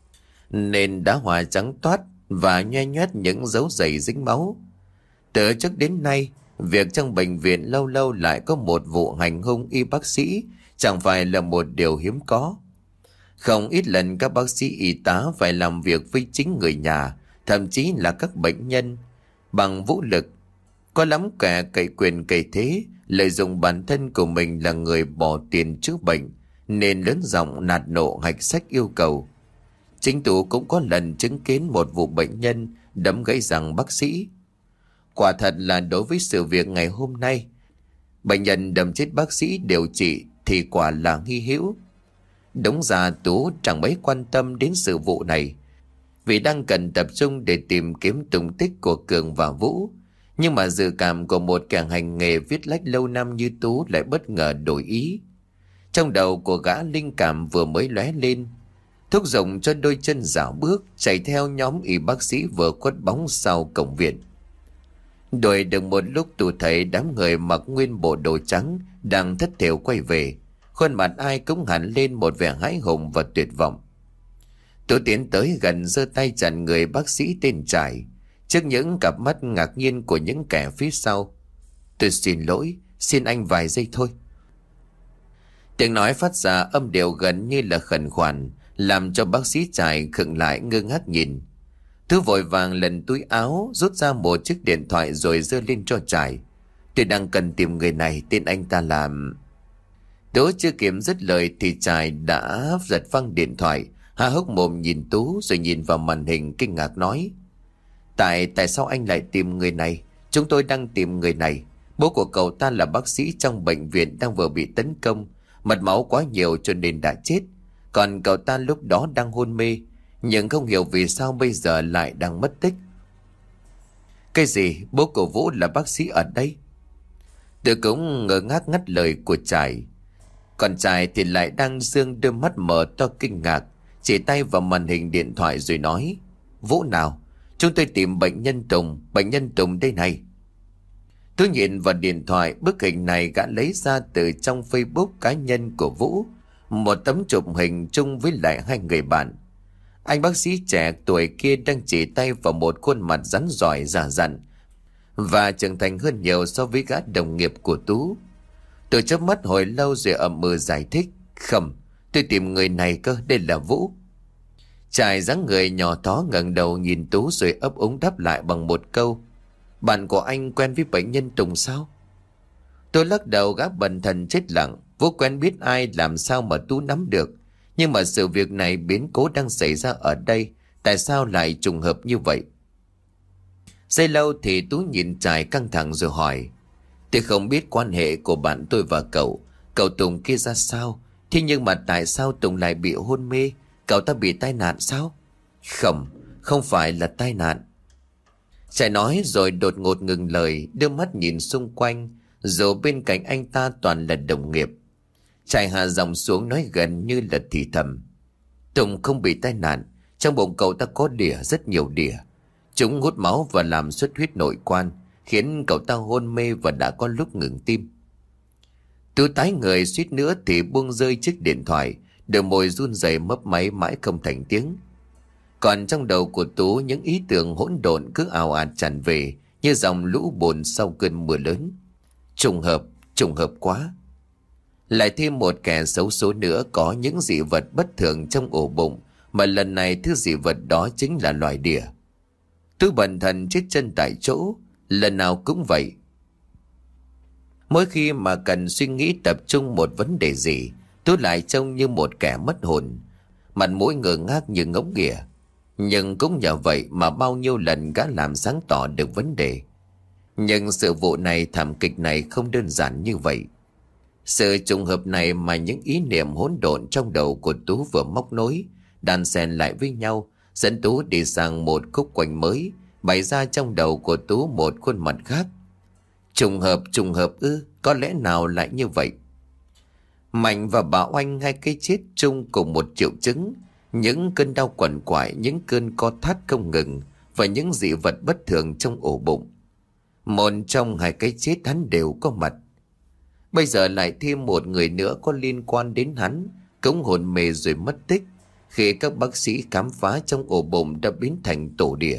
A: nên đã hòa trắng toát và nhoe nhoét những dấu giày dính máu. Từ trước đến nay, việc trong bệnh viện lâu lâu lại có một vụ hành hung y bác sĩ chẳng phải là một điều hiếm có. Không ít lần các bác sĩ y tá phải làm việc với chính người nhà, thậm chí là các bệnh nhân, bằng vũ lực. Có lắm kẻ cậy quyền cậy thế, lợi dụng bản thân của mình là người bỏ tiền chữa bệnh, nên lớn giọng nạt nộ hạch sách yêu cầu. Chính Tú cũng có lần chứng kiến một vụ bệnh nhân đấm gãy răng bác sĩ. Quả thật là đối với sự việc ngày hôm nay, bệnh nhân đâm chết bác sĩ điều trị thì quả là hy hữu. Đúng ra Tú chẳng mấy quan tâm đến sự vụ này, vì đang cần tập trung để tìm kiếm tung tích của Cường và Vũ. Nhưng mà dự cảm của một kẻ hành nghề viết lách lâu năm như Tú lại bất ngờ đổi ý. Trong đầu của gã linh cảm vừa mới lóe lên, thúc giục cho đôi chân dạo bước chạy theo nhóm y bác sĩ vừa khuất bóng sau cổng viện. Đuổi được một lúc, Tú thấy đám người mặc nguyên bộ đồ trắng đang thất thểu quay về, khuôn mặt ai cũng hẳn lên một vẻ hãi hùng và tuyệt vọng. Tú tiến tới gần, giơ tay chặn người bác sĩ tên Trải trước những cặp mắt ngạc nhiên của những kẻ phía sau. Tôi xin lỗi, xin anh vài giây thôi. Tiếng nói phát ra âm điệu gần như là khẩn khoản, làm cho bác sĩ Trải khựng lại ngơ ngác nhìn. Tú vội vàng lần túi áo rút ra một chiếc điện thoại rồi giơ lên cho Trải. Tôi đang cần tìm người này, tên anh ta làm... Tú chưa kịp dứt lời thì Trải đã giật phăng điện thoại, há hốc mồm nhìn Tú rồi nhìn vào màn hình kinh ngạc nói: Tại sao anh lại tìm người này? Chúng tôi đang tìm người này. Bố của cậu ta là bác sĩ trong bệnh viện đang vừa bị tấn công, mật máu quá nhiều cho nên đã chết. Còn cậu ta lúc đó đang hôn mê, nhưng không hiểu vì sao bây giờ lại đang mất tích. Cái gì? Bố của Vũ là bác sĩ ở đây? Tôi cũng ngơ ngác ngắt lời của Trải. Còn Trải thì lại đang dương đôi mắt mở to kinh ngạc, chỉ tay vào màn hình điện thoại rồi nói: Vũ nào? Chúng tôi tìm bệnh nhân Tùng đây này. Tôi nhìn vào điện thoại, bức hình này gã lấy ra từ trong Facebook cá nhân của Vũ, một tấm chụp hình chung với lại hai người bạn. Anh bác sĩ trẻ tuổi kia đang chỉ tay vào một khuôn mặt rắn rỏi già dặn và trưởng thành hơn nhiều so với gã đồng nghiệp của Tú. Tôi chớp mắt hồi lâu rồi ậm ừ giải thích: Không, tôi tìm người này cơ, đây là Vũ. Trải dáng người nhỏ thó ngẩng đầu nhìn Tú rồi ấp úng đáp lại bằng một câu: Bạn của anh quen với bệnh nhân Tùng sao? Tôi lắc đầu, gã bần thần chết lặng. Vũ quen biết ai làm sao mà Tú nắm được? Nhưng mà sự việc này, biến cố đang xảy ra ở đây, tại sao lại trùng hợp như vậy? Giây lâu thì Tú nhìn Trải căng thẳng rồi hỏi: Tôi không biết quan hệ của bạn tôi và cậu Tùng kia ra sao, thế nhưng mà tại sao Tùng lại bị hôn mê? Cậu ta bị tai nạn sao? Không phải là tai nạn. Trải nói rồi đột ngột ngừng lời, đưa mắt nhìn xung quanh, dù bên cạnh anh ta toàn là đồng nghiệp. Trải hạ giọng xuống nói gần như là thì thầm: Tùng không bị tai nạn, trong bụng cậu ta có đỉa, rất nhiều đỉa. Chúng hút máu và làm xuất huyết nội quan, khiến cậu ta hôn mê và đã có lúc ngừng tim. Tú tái người suýt nữa thì buông rơi chiếc điện thoại, đôi môi run rẩy mấp máy mãi không thành tiếng. Còn trong đầu của Tú, những ý tưởng hỗn độn cứ ào ạt tràn về như dòng lũ bùn sau cơn mưa lớn. Trùng hợp quá. Lại thêm một kẻ xấu số nữa có những dị vật bất thường trong ổ bụng, mà lần này thứ dị vật đó chính là loài đỉa. Tú bần thần chết chân tại chỗ, lần nào cũng vậy. Mỗi khi mà cần suy nghĩ tập trung một vấn đề gì, Tú lại trông như một kẻ mất hồn, mặt mũi ngơ ngác như ngỗng nghỉa. Nhưng cũng nhờ vậy mà bao nhiêu lần gã làm sáng tỏ được vấn đề. Nhưng sự vụ này, thảm kịch này không đơn giản như vậy. Sự trùng hợp này mà những ý niệm hỗn độn trong đầu của Tú vừa móc nối, đan xen lại với nhau, dẫn Tú đi sang một khúc quanh mới, bày ra trong đầu của Tú một khuôn mặt khác. Trùng hợp ư? Có lẽ nào lại như vậy? Mạnh và Bảo Oanh, hai cái chết chung cùng một triệu chứng, những cơn đau quằn quại, những cơn co thắt không ngừng và những dị vật bất thường trong ổ bụng. Một trong hai cái chết hắn đều có mặt. Bây giờ lại thêm một người nữa có liên quan đến hắn, cũng hồn mê rồi mất tích, khi các bác sĩ khám phá trong ổ bụng đã biến thành tổ đỉa.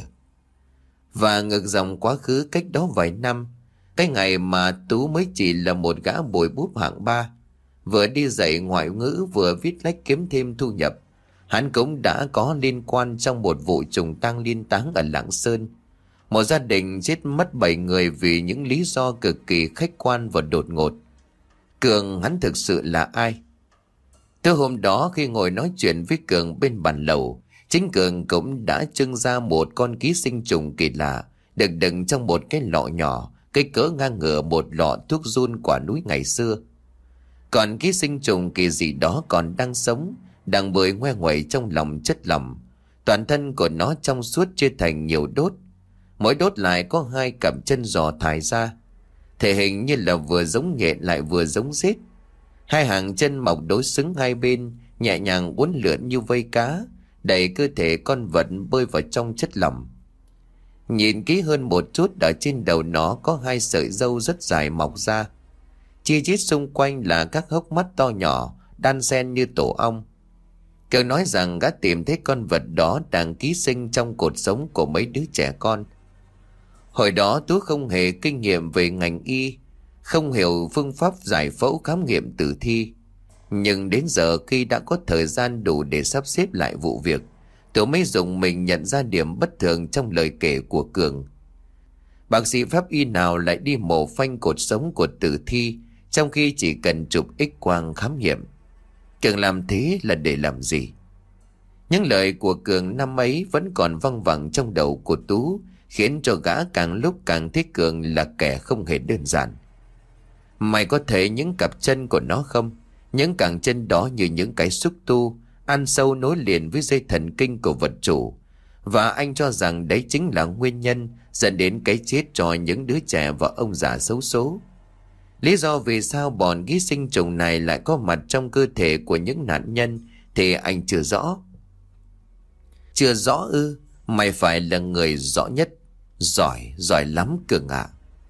A: Và ngược dòng quá khứ cách đó vài năm, cái ngày mà Tú mới chỉ là một gã bồi bút hạng ba, vừa đi dạy ngoại ngữ vừa viết lách kiếm thêm thu nhập, hắn cũng đã có liên quan trong một vụ trùng tang liên táng ở Lạng Sơn. Một gia đình chết mất 7 người vì những lý do cực kỳ khách quan và đột ngột. Cường hắn thực sự là ai? Từ hôm đó khi ngồi nói chuyện với Cường bên bàn lầu, chính Cường cũng đã trưng ra một con ký sinh trùng kỳ lạ, được đựng trong một cái lọ nhỏ, cái cỡ ngang ngửa một lọ thuốc giun quả núi ngày xưa. Còn ký sinh trùng kỳ dị đó còn đang sống, đang bơi ngoe nguẩy trong lòng chất lỏng. Toàn thân của nó trong suốt chia thành nhiều đốt, mỗi đốt lại có 2 cặp chân giò thải ra, thể hình như là vừa giống nhện lại vừa giống rết. 2 hàng chân mọc đối xứng hai bên, nhẹ nhàng uốn lượn như vây cá, đẩy cơ thể con vật bơi vào trong chất lỏng. Nhìn kỹ hơn một chút, ở trên đầu nó có 2 sợi râu rất dài mọc ra, chi chít xung quanh là các hốc mắt to nhỏ đan xen như tổ ong. Cường nói rằng gã tìm thấy con vật đó đang ký sinh trong cột sống của mấy đứa trẻ con. Hồi đó Tú không hề kinh nghiệm về ngành y, không hiểu phương pháp giải phẫu khám nghiệm tử thi. Nhưng đến giờ khi đã có thời gian đủ để sắp xếp lại vụ việc, Tú mới dùng mình nhận ra điểm bất thường trong lời kể của Cường. Bác sĩ pháp y nào lại đi mổ phanh cột sống của tử thi, trong khi chỉ cần chụp X-quang khám nghiệm? Cường làm thế là để làm gì? Những lời của Cường năm ấy vẫn còn văng vẳng trong đầu của Tú, khiến cho gã càng lúc càng thấy Cường là kẻ không hề đơn giản. Mày có thấy những cặp chân của nó không? Những cẳng chân đó như những cái xúc tu, ăn sâu nối liền với dây thần kinh của vật chủ. Và anh cho rằng đấy chính là nguyên nhân dẫn đến cái chết cho những đứa trẻ và ông già xấu số. Lý do vì sao bọn ký sinh trùng này lại có mặt trong cơ thể của những nạn nhân thì anh chưa rõ. Chưa rõ ư? Mày phải là người rõ nhất. Giỏi lắm Cường ạ.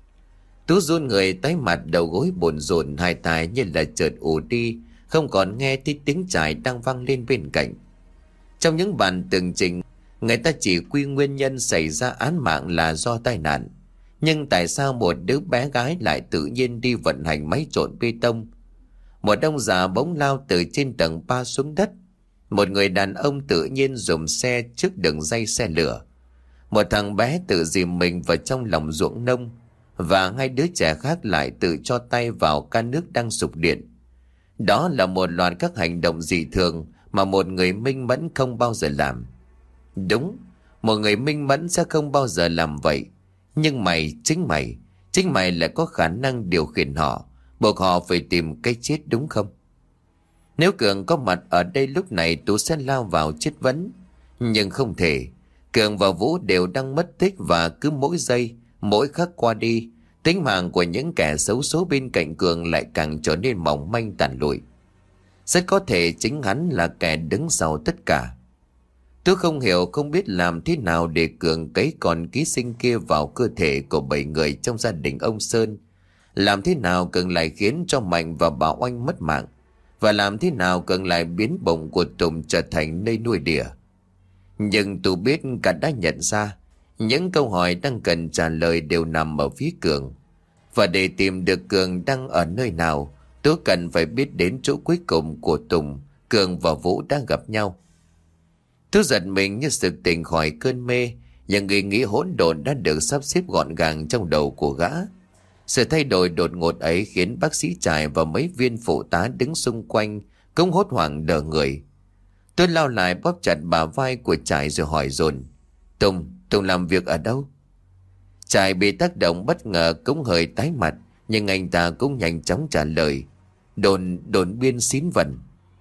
A: Tú run người, tái mặt, đầu gối bồn rộn, hai tai như là chợt ù đi, không còn nghe thấy tiếng chài đang vang lên bên cạnh. Trong những bản tường trình, người ta chỉ quy nguyên nhân xảy ra án mạng là do tai nạn. Nhưng tại sao một đứa bé gái lại tự nhiên đi vận hành máy trộn bê tông? Một ông già bỗng lao từ trên tầng 3 xuống đất. Một người đàn ông tự nhiên dùng xe trước đường dây xe lửa. Một thằng bé tự dìm mình vào trong lòng ruộng nông. Và 2 đứa trẻ khác lại tự cho tay vào can nước đang sục điện. Đó là một loạt các hành động dị thường mà một người minh mẫn không bao giờ làm. Đúng, một người minh mẫn sẽ không bao giờ làm vậy. Nhưng chính mày lại có khả năng điều khiển họ, buộc họ phải tìm cái chết, đúng không? Nếu Cường có mặt ở đây lúc này, Tú sẽ lao vào chất vấn. Nhưng không thể. Cường và Vũ đều đang mất tích, và cứ mỗi giây, mỗi khắc qua đi, tính mạng của những kẻ xấu số bên cạnh Cường lại càng trở nên mỏng manh tàn lụi. Rất có thể chính hắn là kẻ đứng sau tất cả. Tôi không hiểu, không biết làm thế nào để Cường cấy con ký sinh kia vào cơ thể của 7 người trong gia đình ông Sơn. Làm thế nào Cường lại khiến cho Mạnh và bà Oanh mất mạng. Và làm thế nào Cường lại biến bụng của Tùng trở thành nơi nuôi đỉa. Nhưng tôi biết cả đã nhận ra, những câu hỏi đang cần trả lời đều nằm ở phía Cường. Và để tìm được Cường đang ở nơi nào, tôi cần phải biết đến chỗ cuối cùng của Tùng, Cường và Vũ đã gặp nhau. Tôi giật mình như sực tỉnh khỏi cơn mê, nhưng ý nghĩ hỗn độn đã được sắp xếp gọn gàng trong đầu của gã. Sự thay đổi đột ngột ấy khiến bác sĩ Trải và mấy viên phụ tá đứng xung quanh cũng hốt hoảng đờ người. Tôi lao lại bóp chặt bả vai của Trải rồi hỏi dồn: Tùng làm việc ở đâu? Trải bị tác động bất ngờ cũng hơi tái mặt, nhưng anh ta cũng nhanh chóng trả lời: Đồn biên Xín Vần.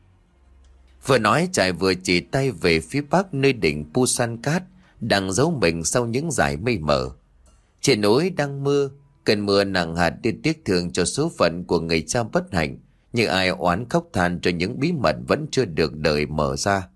A: Vừa nói, Trải vừa chỉ tay về phía bắc, nơi đỉnh Pusan Cát đang giấu mình sau những dải mây mờ. Trên núi đang mưa, cơn mưa nặng hạt đi tiếc thương cho số phận của người cha bất hạnh, như ai oán khóc than cho những bí mật vẫn chưa được đời mở ra.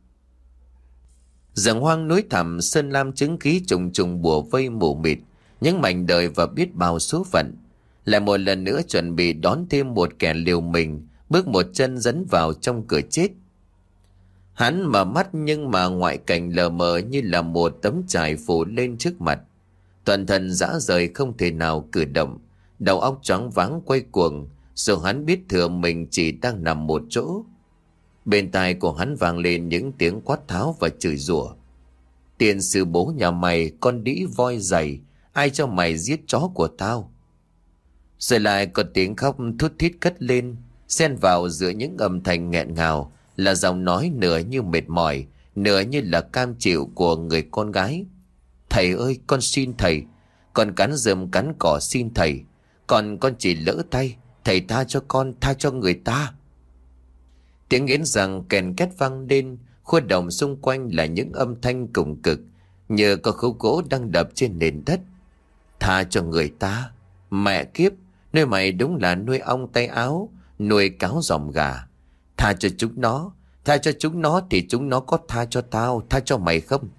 A: Rừng hoang núi thẳm, sơn lam chứng khí trùng trùng bùa vây mù mịt, những mảnh đời và biết bao số phận. Lại một lần nữa chuẩn bị đón thêm một kẻ liều mình, bước một chân dấn vào trong cửa chết. Hắn mở mắt nhưng mà ngoại cảnh lờ mờ như là một tấm trải phủ lên trước mặt. Toàn thân rã rời không thể nào cử động, đầu óc choáng váng quay cuồng, rồi hắn biết thừa mình chỉ đang nằm một chỗ. Bên tai của hắn vang lên những tiếng quát tháo và chửi rủa. Tiền sư bố nhà mày, con đĩ voi dày, ai cho mày giết chó của tao? Rồi lại có tiếng khóc thút thít cất lên, xen vào giữa những âm thanh nghẹn ngào, là giọng nói nửa như mệt mỏi, nửa như là cam chịu của người con gái. Thầy ơi, con xin thầy, con cắn rơm cắn cỏ xin thầy, con chỉ lỡ tay, thầy tha cho con, tha cho người ta. Tiếng nghiến rằng kèn két vang lên, khuôn đồng xung quanh là những âm thanh cùng cực, như có khúc gỗ đang đập trên nền đất. Tha cho người ta? Mẹ kiếp, nuôi mày đúng là nuôi ong tay áo, nuôi cáo giòm gà. Tha cho chúng nó, tha cho chúng nó thì chúng nó có tha cho tao, tha cho mày không?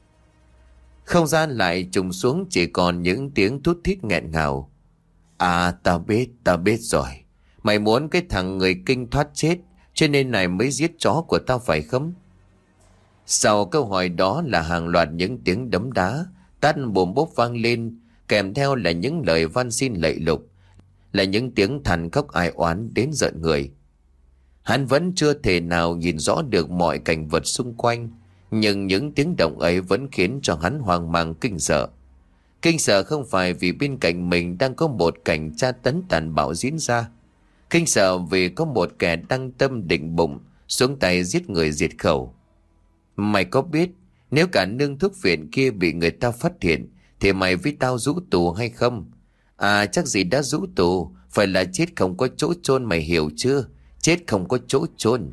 A: Không gian lại trùng xuống, chỉ còn những tiếng thút thít nghẹn ngào. À, ta biết rồi. Mày muốn cái thằng người Kinh thoát chết, cho nên này mới giết chó của tao phải không? Sau câu hỏi đó là hàng loạt những tiếng đấm đá, tát bồm bốp vang lên, kèm theo là những lời van xin lạy lục, là những tiếng than khóc ai oán đến rợn người. Hắn vẫn chưa thể nào nhìn rõ được mọi cảnh vật xung quanh, nhưng những tiếng động ấy vẫn khiến cho hắn hoang mang kinh sợ. Kinh sợ không phải vì bên cạnh mình đang có một cảnh tra tấn tàn bạo diễn ra. Kinh sợ vì có một kẻ đang tâm định bụng xuống tay giết người diệt khẩu. Mày có biết nếu cả nương thuốc viện kia bị người ta phát hiện thì mày với tao rũ tù hay không? À, chắc gì đã rũ tù, phải là chết không có chỗ chôn, mày hiểu chưa? Chết không có chỗ chôn.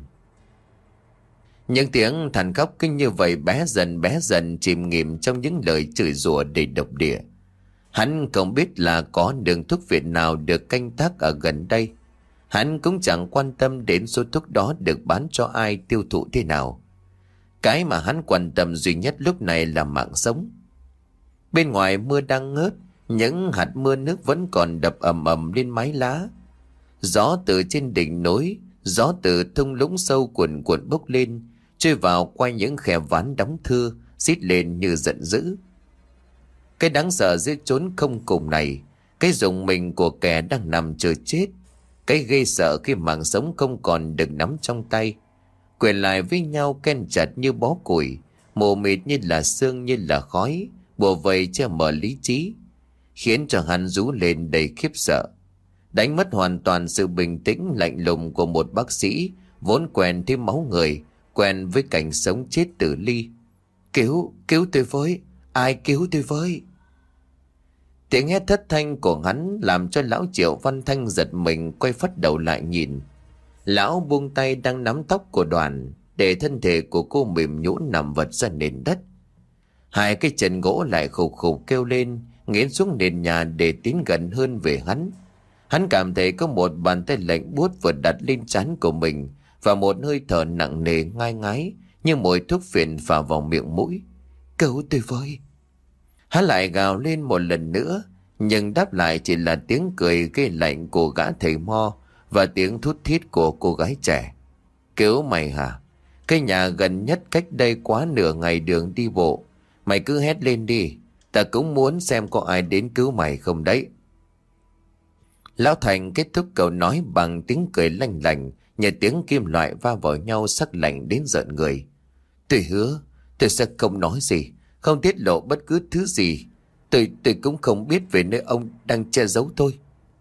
A: Những tiếng than khóc kinh như vậy bé dần chìm nghỉm trong những lời chửi rủa đầy độc địa. Hắn không biết là có đường thuốc viện nào được canh tác ở gần đây. Hắn cũng chẳng quan tâm đến số thuốc đó được bán cho ai, tiêu thụ thế nào. Cái mà hắn quan tâm duy nhất lúc này là mạng sống. Bên ngoài mưa đang ngớt, những hạt mưa nước vẫn còn đập ầm ầm lên mái lá. Gió từ trên đỉnh núi, gió từ thung lũng sâu cuồn cuộn bốc lên, trôi vào qua những khe ván đóng thưa, rít lên như giận dữ. Cái đáng sợ dưới chốn không cùng này, cái rùng mình của kẻ đang nằm chờ chết, cái ghê sợ khi mạng sống không còn được nắm trong tay, quện lại với nhau ken chặt như bó củi, mù mịt như là sương như là khói, bùa vây che mờ lý trí, khiến cho hắn rú lên đầy khiếp sợ, đánh mất hoàn toàn sự bình tĩnh lạnh lùng của một bác sĩ vốn quen thêm máu người, quen với cảnh sống chết tử ly. Cứu tôi với, ai cứu tôi với? Tiếng hét thất thanh của hắn làm cho lão Triệu Văn Thanh giật mình, quay phắt đầu lại nhìn. Lão buông tay đang nắm tóc của Đoàn, để thân thể của cô mềm nhũn nằm vật ra nền đất. Hai cái chân gỗ lại khục khục kêu lên, nghiến xuống nền nhà để tiến gần hơn về hắn. Hắn cảm thấy có một bàn tay lạnh buốt vừa đặt lên trán của mình, và một hơi thở nặng nề ngai ngái như mùi thuốc phiện phả vào miệng mũi. Cứu tôi với! Hắn lại gào lên một lần nữa, nhưng đáp lại chỉ là tiếng cười gây lạnh của gã thầy mo và tiếng thút thít của cô gái trẻ. Cứu mày hả? Cái nhà gần nhất cách đây quá nửa ngày đường đi bộ. Mày cứ hét lên đi, ta cũng muốn xem có ai đến cứu mày không đấy. Lão Thành kết thúc câu nói bằng tiếng cười lanh lành, như tiếng kim loại va vào nhau sắc lạnh đến rợn người. Tôi hứa, tôi sẽ không nói gì, không tiết lộ bất cứ thứ gì. Tôi cũng không biết về nơi ông đang che giấu tôi.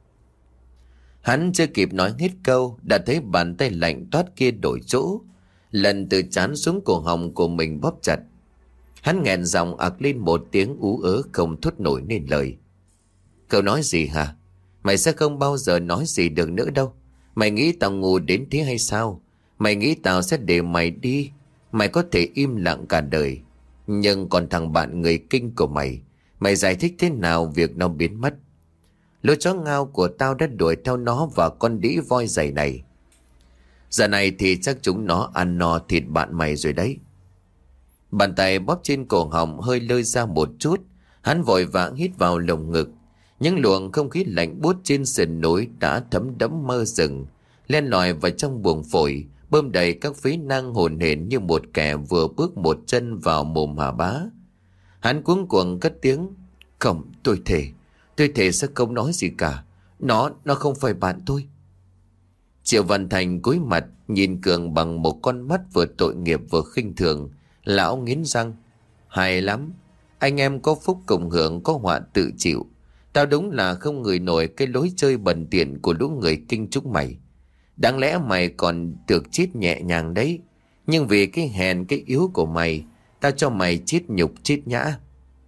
A: Hắn chưa kịp nói hết câu, đã thấy bàn tay lạnh toát kia đổi chỗ, lần từ trán xuống cổ họng của mình bóp chặt. Hắn nghẹn giọng ặc lên một tiếng ú ớ không thốt nổi nên lời. Cậu nói gì hả? Mày sẽ không bao giờ nói gì được nữa đâu. Mày nghĩ tao ngu đến thế hay sao? Mày nghĩ tao sẽ để mày đi? Mày có thể im lặng cả đời, nhưng còn thằng bạn người Kinh của mày, mày giải thích thế nào việc nó biến mất? Lũ chó ngao của tao đã đuổi theo nó và con đĩ voi dày này. Giờ này thì chắc chúng nó ăn no thịt bạn mày rồi đấy. Bàn tay bóp trên cổ họng hơi lơi ra một chút. Hắn vội vã hít vào lồng ngực. Những luồng không khí lạnh buốt trên sườn núi đã thấm đẫm mơ rừng, len lỏi vào trong buồng phổi, bơm đầy các phế nang hồn hển như một kẻ vừa bước một chân vào mồm Hà Bá. Hắn cuống cuồng cất tiếng: "Không, tôi thề sẽ không nói gì cả. Nó không phải bạn tôi." Triệu Văn Thành cúi mặt nhìn Cường bằng một con mắt vừa tội nghiệp vừa khinh thường. Lão nghiến răng: "Hay lắm, anh em có phúc cộng hưởng, có họa tự chịu. Tao đúng là không ngửi nổi cái lối chơi bần tiện của lũ người kinh chúng mày. Đáng lẽ mày còn được chết nhẹ nhàng đấy, nhưng vì cái hèn cái yếu của mày, tao cho mày chết nhục chết nhã."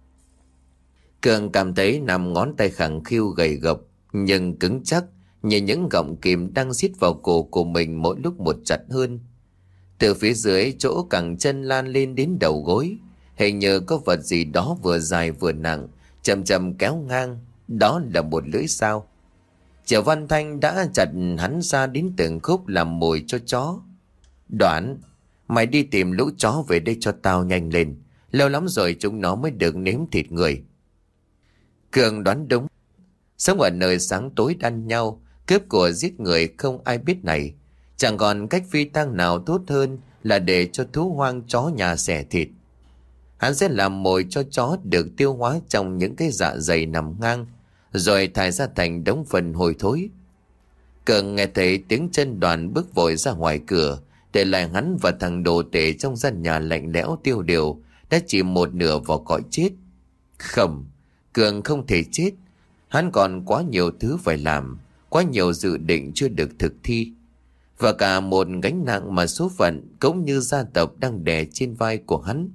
A: Cường cảm thấy nằm ngón tay khẳng khiu gầy gộc nhưng cứng chắc, như những gọng kìm đang siết vào cổ của mình mỗi lúc một chặt hơn. Từ phía dưới chỗ cẳng chân lan lên đến đầu gối, hình như có vật gì đó vừa dài vừa nặng chậm chậm kéo ngang. Đó là một lưỡi dao. Triệu Văn Thanh đã chặt hắn ra đến từng khúc làm mồi cho chó. "Đoán, mày đi tìm lũ chó về đây cho tao nhanh lên. Lâu lắm rồi chúng nó mới được nếm thịt người." Cường đoán đúng. Sống ở nơi sáng tối đan nhau, cướp của giết người không ai biết này, chẳng còn cách phi tang nào tốt hơn là để cho thú hoang chó nhà xẻ thịt. Hắn sẽ làm mồi cho chó được tiêu hóa trong những cái dạ dày nằm ngang, rồi thải ra thành đống phần hôi thối. Cường nghe thấy tiếng chân Đoàn bước vội ra ngoài cửa, để lại hắn và thằng đồ tể trong gian nhà lạnh lẽo tiêu điều đã chỉ một nửa vào cõi chết. Không, Cường không thể chết. Hắn còn quá nhiều thứ phải làm, quá nhiều dự định chưa được thực thi, và cả một gánh nặng mà số phận cũng như gia tộc đang đè trên vai của hắn.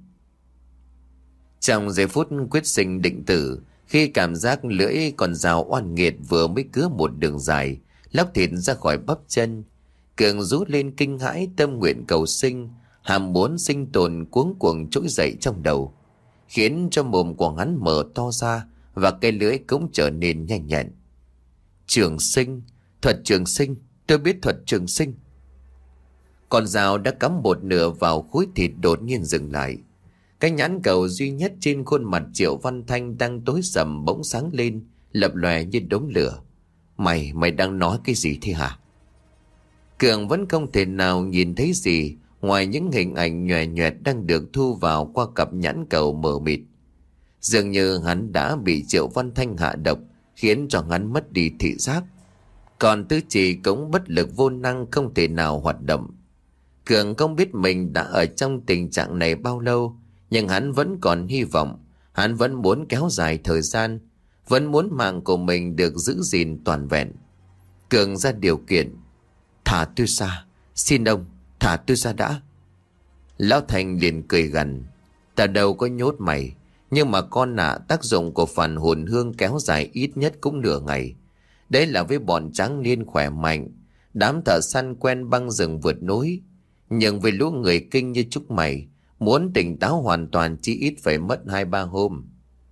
A: Trong giây phút quyết sinh định tử, khi cảm giác lưỡi con dao oan nghiệt vừa mới cứa một đường dài, lóc thịt ra khỏi bắp chân, Cường rú lên kinh hãi, tâm nguyện cầu sinh, ham muốn sinh tồn cuống cuồng trỗi dậy trong đầu, khiến cho mồm của hắn mở to ra và cây lưỡi cũng trở nên nhanh nhẹn. Trường sinh, thuật trường sinh, tôi biết thuật trường sinh. Con dao đã cắm một nửa vào khối thịt đột nhiên dừng lại. Cái nhãn cầu duy nhất trên khuôn mặt Triệu Văn Thanh đang tối sầm bỗng sáng lên, lập lòe như đống lửa. Mày đang nói cái gì thế hả?" Cường vẫn không thể nào nhìn thấy gì ngoài những hình ảnh nhòe nhoẹt đang được thu vào qua cặp nhãn cầu mờ mịt. Dường như hắn đã bị Triệu Văn Thanh hạ độc, khiến cho hắn mất đi thị giác. Còn tứ chi cũng bất lực vô năng, không thể nào hoạt động. Cường không biết mình đã ở trong tình trạng này bao lâu, nhưng hắn vẫn còn hy vọng. Hắn vẫn muốn kéo dài thời gian, vẫn muốn mạng của mình được giữ gìn toàn vẹn. Cường ra điều kiện: "Thả tôi ra, xin ông, thả tôi ra đã." Lão Thành liền cười gằn: "Ta đâu có nhốt mày, nhưng mà con nạ, tác dụng của phản hồn hương kéo dài ít nhất cũng nửa ngày. Đấy là với bọn tráng niên khỏe mạnh, đám thợ săn quen băng rừng vượt núi. Nhưng với lũ người kinh như chúng mày, muốn tỉnh táo hoàn toàn chỉ ít phải mất 2-3 hôm."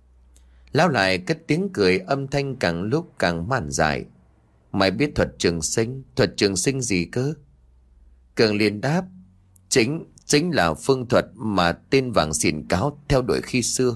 A: Lão lại cất tiếng cười, âm thanh càng lúc càng man dại: "Mày biết thuật trường sinh? Thuật trường sinh gì cơ?" Cường liền đáp: Chính là phương thuật mà tên vàng xỉn cáo theo đuổi khi xưa."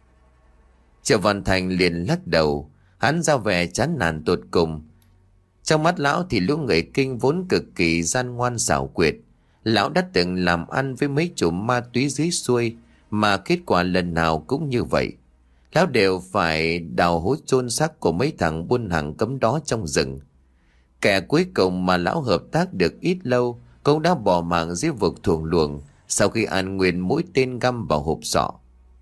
A: Triệu Văn Thành liền lắc đầu, hắn ra vẻ chán nản tột cùng. Trong mắt lão thì lũ người kinh vốn cực kỳ gian ngoan xảo quyệt. Lão đã từng làm ăn với mấy chủ ma túy dưới xuôi, mà kết quả lần nào cũng như vậy. Lão đều phải đào hố chôn xác của mấy thằng buôn hàng cấm đó trong rừng. Kẻ cuối cùng mà lão hợp tác được ít lâu cũng đã bỏ mạng dưới vực thuồng luồng, sau khi ăn nguyên mũi tên găm vào hộp sọ.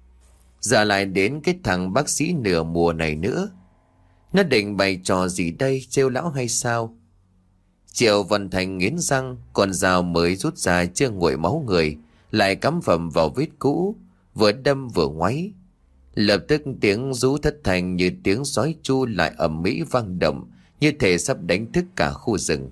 A: Giờ lại đến cái thằng bác sĩ nửa mùa này nữa. Nó định bày trò gì đây, trêu lão hay sao? Triệu Văn Thành nghiến răng, con dao mới rút ra chưa nguội máu người, lại cắm phẩm vào vết cũ, vừa đâm vừa ngoáy. Lập tức tiếng rú thất thanh như tiếng sói chu lại ầm ĩ vang động, như thể sắp đánh thức cả khu rừng.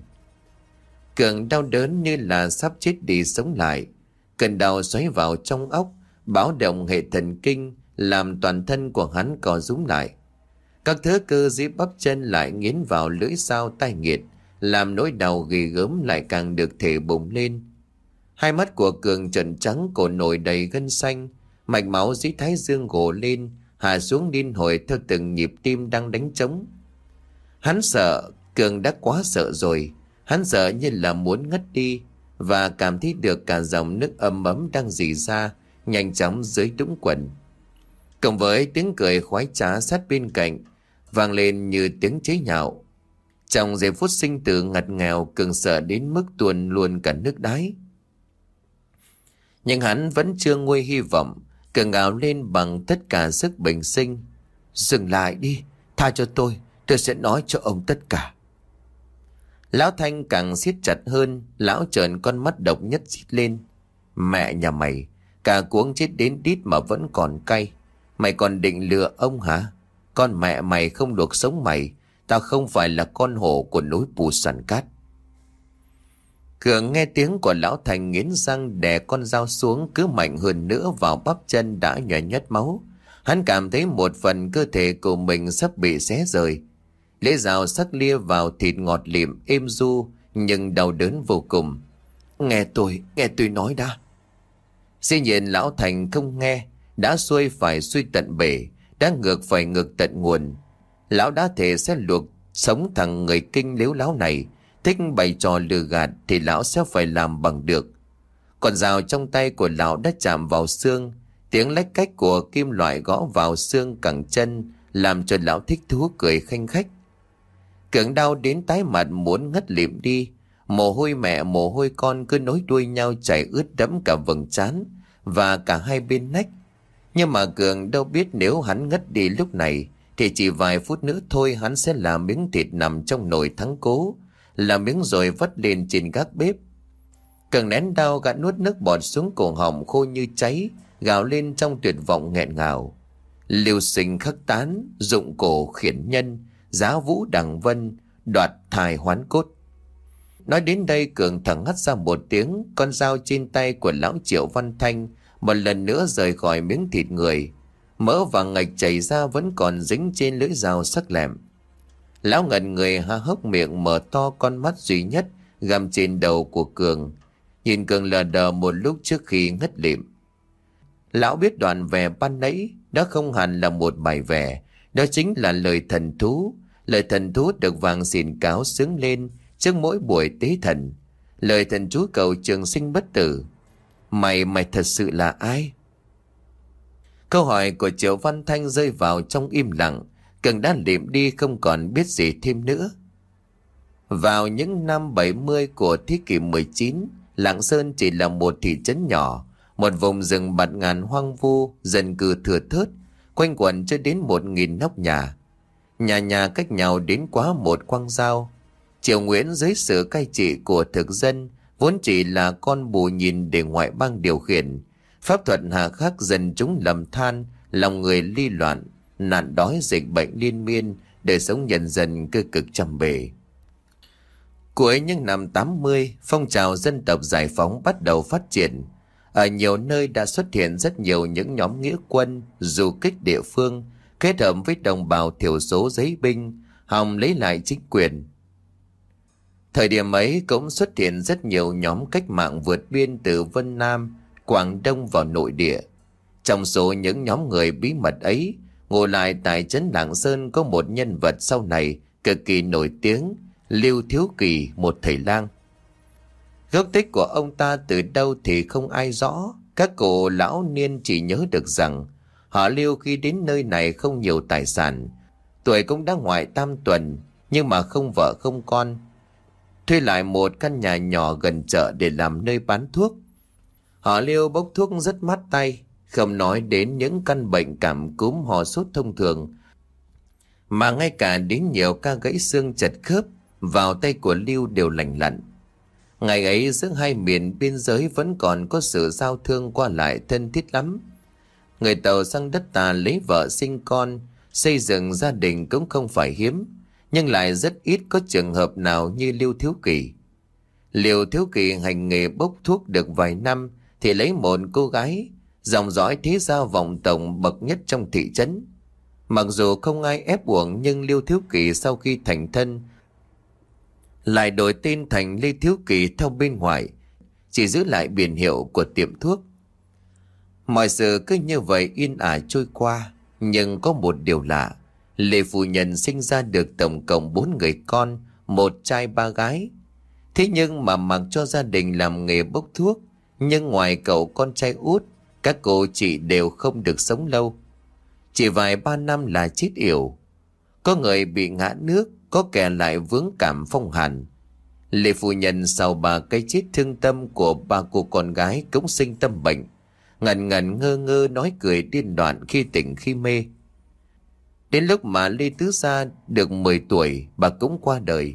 A: Cường đau đớn như là sắp chết đi sống lại. Cơn đau xoáy vào trong óc, báo động hệ thần kinh, làm toàn thân của hắn co rúm lại. Các thớ cơ dưới bắp chân lại nghiến vào lưỡi dao tai nghiệt, làm nỗi đau ghê gớm lại càng được thể bùng lên. Hai mắt của Cường trợn trắng, cổ nổi đầy gân xanh, mạch máu dưới thái dương gồ lên, hạ xuống liên hồi theo từng nhịp tim đang đánh trống. Hắn sợ, Cường đã quá sợ rồi. Hắn sợ như là muốn ngất đi. và cảm thấy được cả dòng nước ấm ấm đang rỉ ra nhanh chóng dưới đũng quần. Cộng với tiếng cười khoái trá sát bên cạnh vang lên như tiếng chế nhạo. Trong giây phút sinh tử ngặt nghèo, Cường sợ đến mức tuôn luôn cả nước đái. Nhưng hắn vẫn chưa nguôi hy vọng. Cường gào lên bằng tất cả sức bình sinh: "Dừng lại đi, tha cho tôi sẽ nói cho ông tất cả." Lão Thanh càng siết chặt hơn. Lão trợn con mắt độc nhất rít lên: "Mẹ nhà mày, cả cuống chết đến đít mà vẫn còn cay. Mày còn định lừa ông hả? Con mẹ mày không được sống mày. Tao không phải là con hổ của núi Pù Sàn Cát." Cường nghe tiếng của lão Thành nghiến răng đè con dao xuống cứ mạnh hơn nữa vào bắp chân đã nhòe nhét máu. Hắn cảm thấy một phần cơ thể của mình sắp bị xé rời. Lưỡi dao sắc lia vào thịt ngọt lịm êm du nhưng đau đớn vô cùng. Nghe tôi nói đã." Dĩ nhiên lão Thành không nghe. Đã xuôi phải xuôi tận bể, đã ngược phải ngược tận nguồn. Lão đã thề sẽ luộc sống thằng người kinh liếu láo này. Thích bày trò lừa gạt thì lão sẽ phải làm bằng được. Con dao trong tay của lão đã chạm vào xương. Tiếng lách cách của kim loại gõ vào xương cẳng chân làm cho lão thích thú cười khanh khách. Cường đau đến tái mặt muốn ngất lịm đi. Mồ hôi mẹ mồ hôi con cứ nối đuôi nhau chảy ướt đẫm cả vầng trán và cả hai bên nách. Nhưng mà Cường đâu biết nếu hắn ngất đi lúc này thì chỉ vài phút nữa thôi hắn sẽ là miếng thịt nằm trong nồi thắng cố, là miếng rồi vất lên trên gác bếp. Cường nén đau gã nuốt nước bọt xuống cổ họng khô như cháy, gào lên trong tuyệt vọng nghẹn ngào: "Lưu sinh khắc tán, dụng cổ khiển nhân, giá vũ đằng vân, đoạt thai hoán cốt." Nói đến đây Cường thở hắt ra một tiếng. Con dao trên tay của lão Triệu Văn Thanh một lần nữa rời khỏi miếng thịt người. Mỡ vàng ngạch chảy ra vẫn còn dính trên lưỡi dao sắc lẹm. Lão ngẩn người há hốc miệng mở to con mắt duy nhất găm trên đầu của Cường, nhìn Cường lờ đờ một lúc trước khi ngất lịm. Lão biết đoạn về ban nãy đó không hẳn là một bài vẽ, đó chính là lời thần thú. Lời thần thú được vàng xìn cáo sướng lên trước mỗi buổi tế thần. Lời thần chú cầu trường sinh bất tử: Mày thật sự là ai?" Câu hỏi của Triệu Văn Thanh rơi vào trong im lặng. Cường đã lịm đi không còn biết gì thêm nữa. Vào những năm 70 của thế kỷ 19, Lạng Sơn chỉ là một thị trấn nhỏ, một vùng rừng bạt ngàn hoang vu, dân cư thưa thớt, quanh quẩn chưa đến 1.000 nóc nhà. Nhà nhà cách nhau đến quá một quang giao. Triều Nguyễn dưới sự cai trị của thực dân vốn chỉ là con bù nhìn để ngoại bang điều khiển. Pháp thuật hà khắc dân chúng lầm than, lòng người ly loạn, nạn đói dịch bệnh liên miên, đời sống nhân dân cơ cực trầm bề. Cuối những năm 80, phong trào dân tộc giải phóng bắt đầu phát triển. Ở nhiều nơi đã xuất hiện rất nhiều những nhóm nghĩa quân, du kích địa phương, kết hợp với đồng bào thiểu số giấy binh, hòng lấy lại chính quyền. Thời điểm ấy cũng xuất hiện rất nhiều nhóm cách mạng vượt biên từ Vân Nam, Quảng Đông vào nội địa. Trong số những nhóm người bí mật ấy, ngụ lại tại trấn Lạng Sơn có một nhân vật sau này cực kỳ nổi tiếng, Lưu Thiếu Kỳ, một thầy lang. Gốc tích của ông ta từ đâu thì không ai rõ. Các cụ lão niên chỉ nhớ được rằng họ Lưu khi đến nơi này không nhiều tài sản, tuổi cũng đã ngoài tam tuần, nhưng mà không vợ không con. Thuê lại một căn nhà nhỏ gần chợ để làm nơi bán thuốc. Họ Lưu bốc thuốc rất mát tay, không nói đến những căn bệnh cảm cúm ho sốt thông thường, mà ngay cả đến nhiều ca gãy xương chật khớp vào tay của Lưu đều lành lặn. Ngày ấy giữa hai miền biên giới vẫn còn có sự giao thương qua lại thân thiết lắm. Người Tàu sang đất Ta lấy vợ sinh con, xây dựng gia đình cũng không phải hiếm, nhưng lại rất ít có trường hợp nào như Lưu Thiếu Kỳ. Lưu Thiếu Kỳ hành nghề bốc thuốc được vài năm thì lấy một cô gái dòng dõi thế gia vọng tộc bậc nhất trong thị trấn. Mặc dù không ai ép buộc, nhưng Lưu Thiếu Kỳ sau khi thành thân lại đổi tên thành Lê Thiếu Kỳ theo bên ngoài, chỉ giữ lại biển hiệu của tiệm thuốc. Mọi sự cứ như vậy yên ả trôi qua. Nhưng có một điều lạ, Lê phu nhân sinh ra được tổng cộng 4 người con, 1 trai 3 gái. Thế nhưng mà mặc cho gia đình làm nghề bốc thuốc, nhưng ngoài cậu con trai út, các cô chị đều không được sống lâu. Chỉ vài 3 năm là chết yểu. Có người bị ngã nước, có kẻ lại vướng cảm phong hàn. Lê phu nhân sau 3 cái chết thương tâm của 3 cô con gái cũng sinh tâm bệnh, ngần ngần ngơ ngơ nói cười điên đoạn khi tỉnh khi mê. Đến lúc mà Lê Tứ Gia được 10 tuổi, bà cũng qua đời.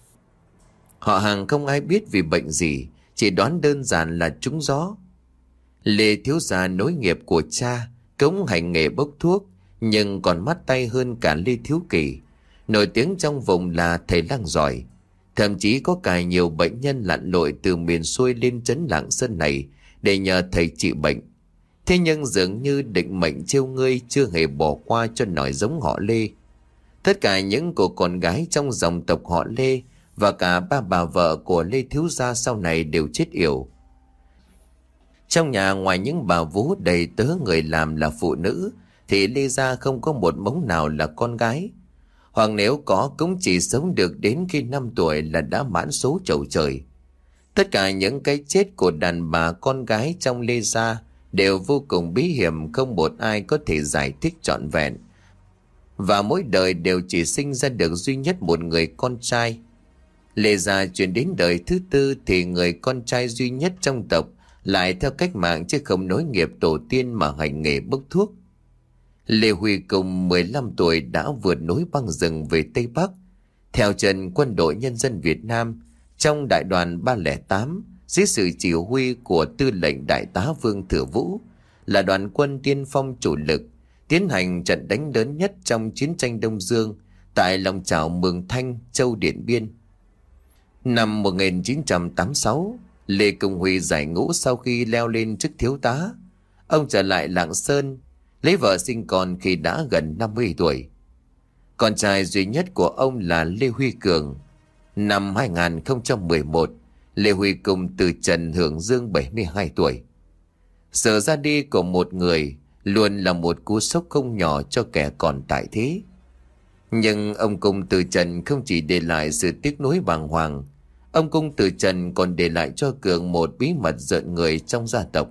A: Họ hàng không ai biết vì bệnh gì, chỉ đoán đơn giản là trúng gió. Lê thiếu gia nối nghiệp của cha, cũng hành nghề bốc thuốc, nhưng còn mắt tay hơn cả Lê Thiếu Kỳ, nổi tiếng trong vùng là thầy lang giỏi. Thậm chí có cả nhiều bệnh nhân lặn lội từ miền xuôi lên trấn Lạng Sơn này để nhờ thầy trị bệnh. Thế nhưng dường như định mệnh trêu ngươi chưa hề bỏ qua cho nòi giống họ Lê. Tất cả những cô con gái trong dòng tộc họ Lê và cả 3 bà vợ của Lê thiếu gia sau này đều chết yểu. Trong nhà ngoài những bà vú đầy tớ người làm là phụ nữ, thì Lê gia không có một mống nào là con gái. Hoặc nếu có cũng chỉ sống được đến khi 5 tuổi là đã mãn số chầu trời. Tất cả những cái chết của đàn bà con gái trong Lê gia đều vô cùng bí hiểm, không một ai có thể giải thích trọn vẹn. Và mỗi đời đều chỉ sinh ra được duy nhất một người con trai. Lê gia chuyển đến đời thứ 4 thì người con trai duy nhất trong tộc lại theo cách mạng chứ không nối nghiệp tổ tiên mà hành nghề bốc thuốc. Lê Huy cùng 15 tuổi đã vượt núi băng rừng về Tây Bắc, theo chân quân đội nhân dân Việt Nam trong đại đoàn 308 dưới sự chỉ huy của tư lệnh đại tá Vương Thừa Vũ, là đoàn quân tiên phong chủ lực tiến hành trận đánh lớn nhất trong chiến tranh Đông Dương tại lòng chảo Mường Thanh, Châu Điện Biên. Năm 1986, Lê Công Huy giải ngũ sau khi leo lên chức thiếu tá. Ông trở lại Lạng Sơn, lấy vợ sinh con khi đã gần 50 tuổi. Con trai duy nhất của ông là Lê Huy Cường. Năm 2011, Lê Huy cùng từ trần hưởng dương 72 tuổi. Sự ra đi của một người luôn là một cú sốc không nhỏ cho kẻ còn tại thế. Nhưng ông Cung từ trần không chỉ để lại sự tiếc nuối bàng hoàng, ông Cung từ trần còn để lại cho Cường một bí mật rợn người trong gia tộc.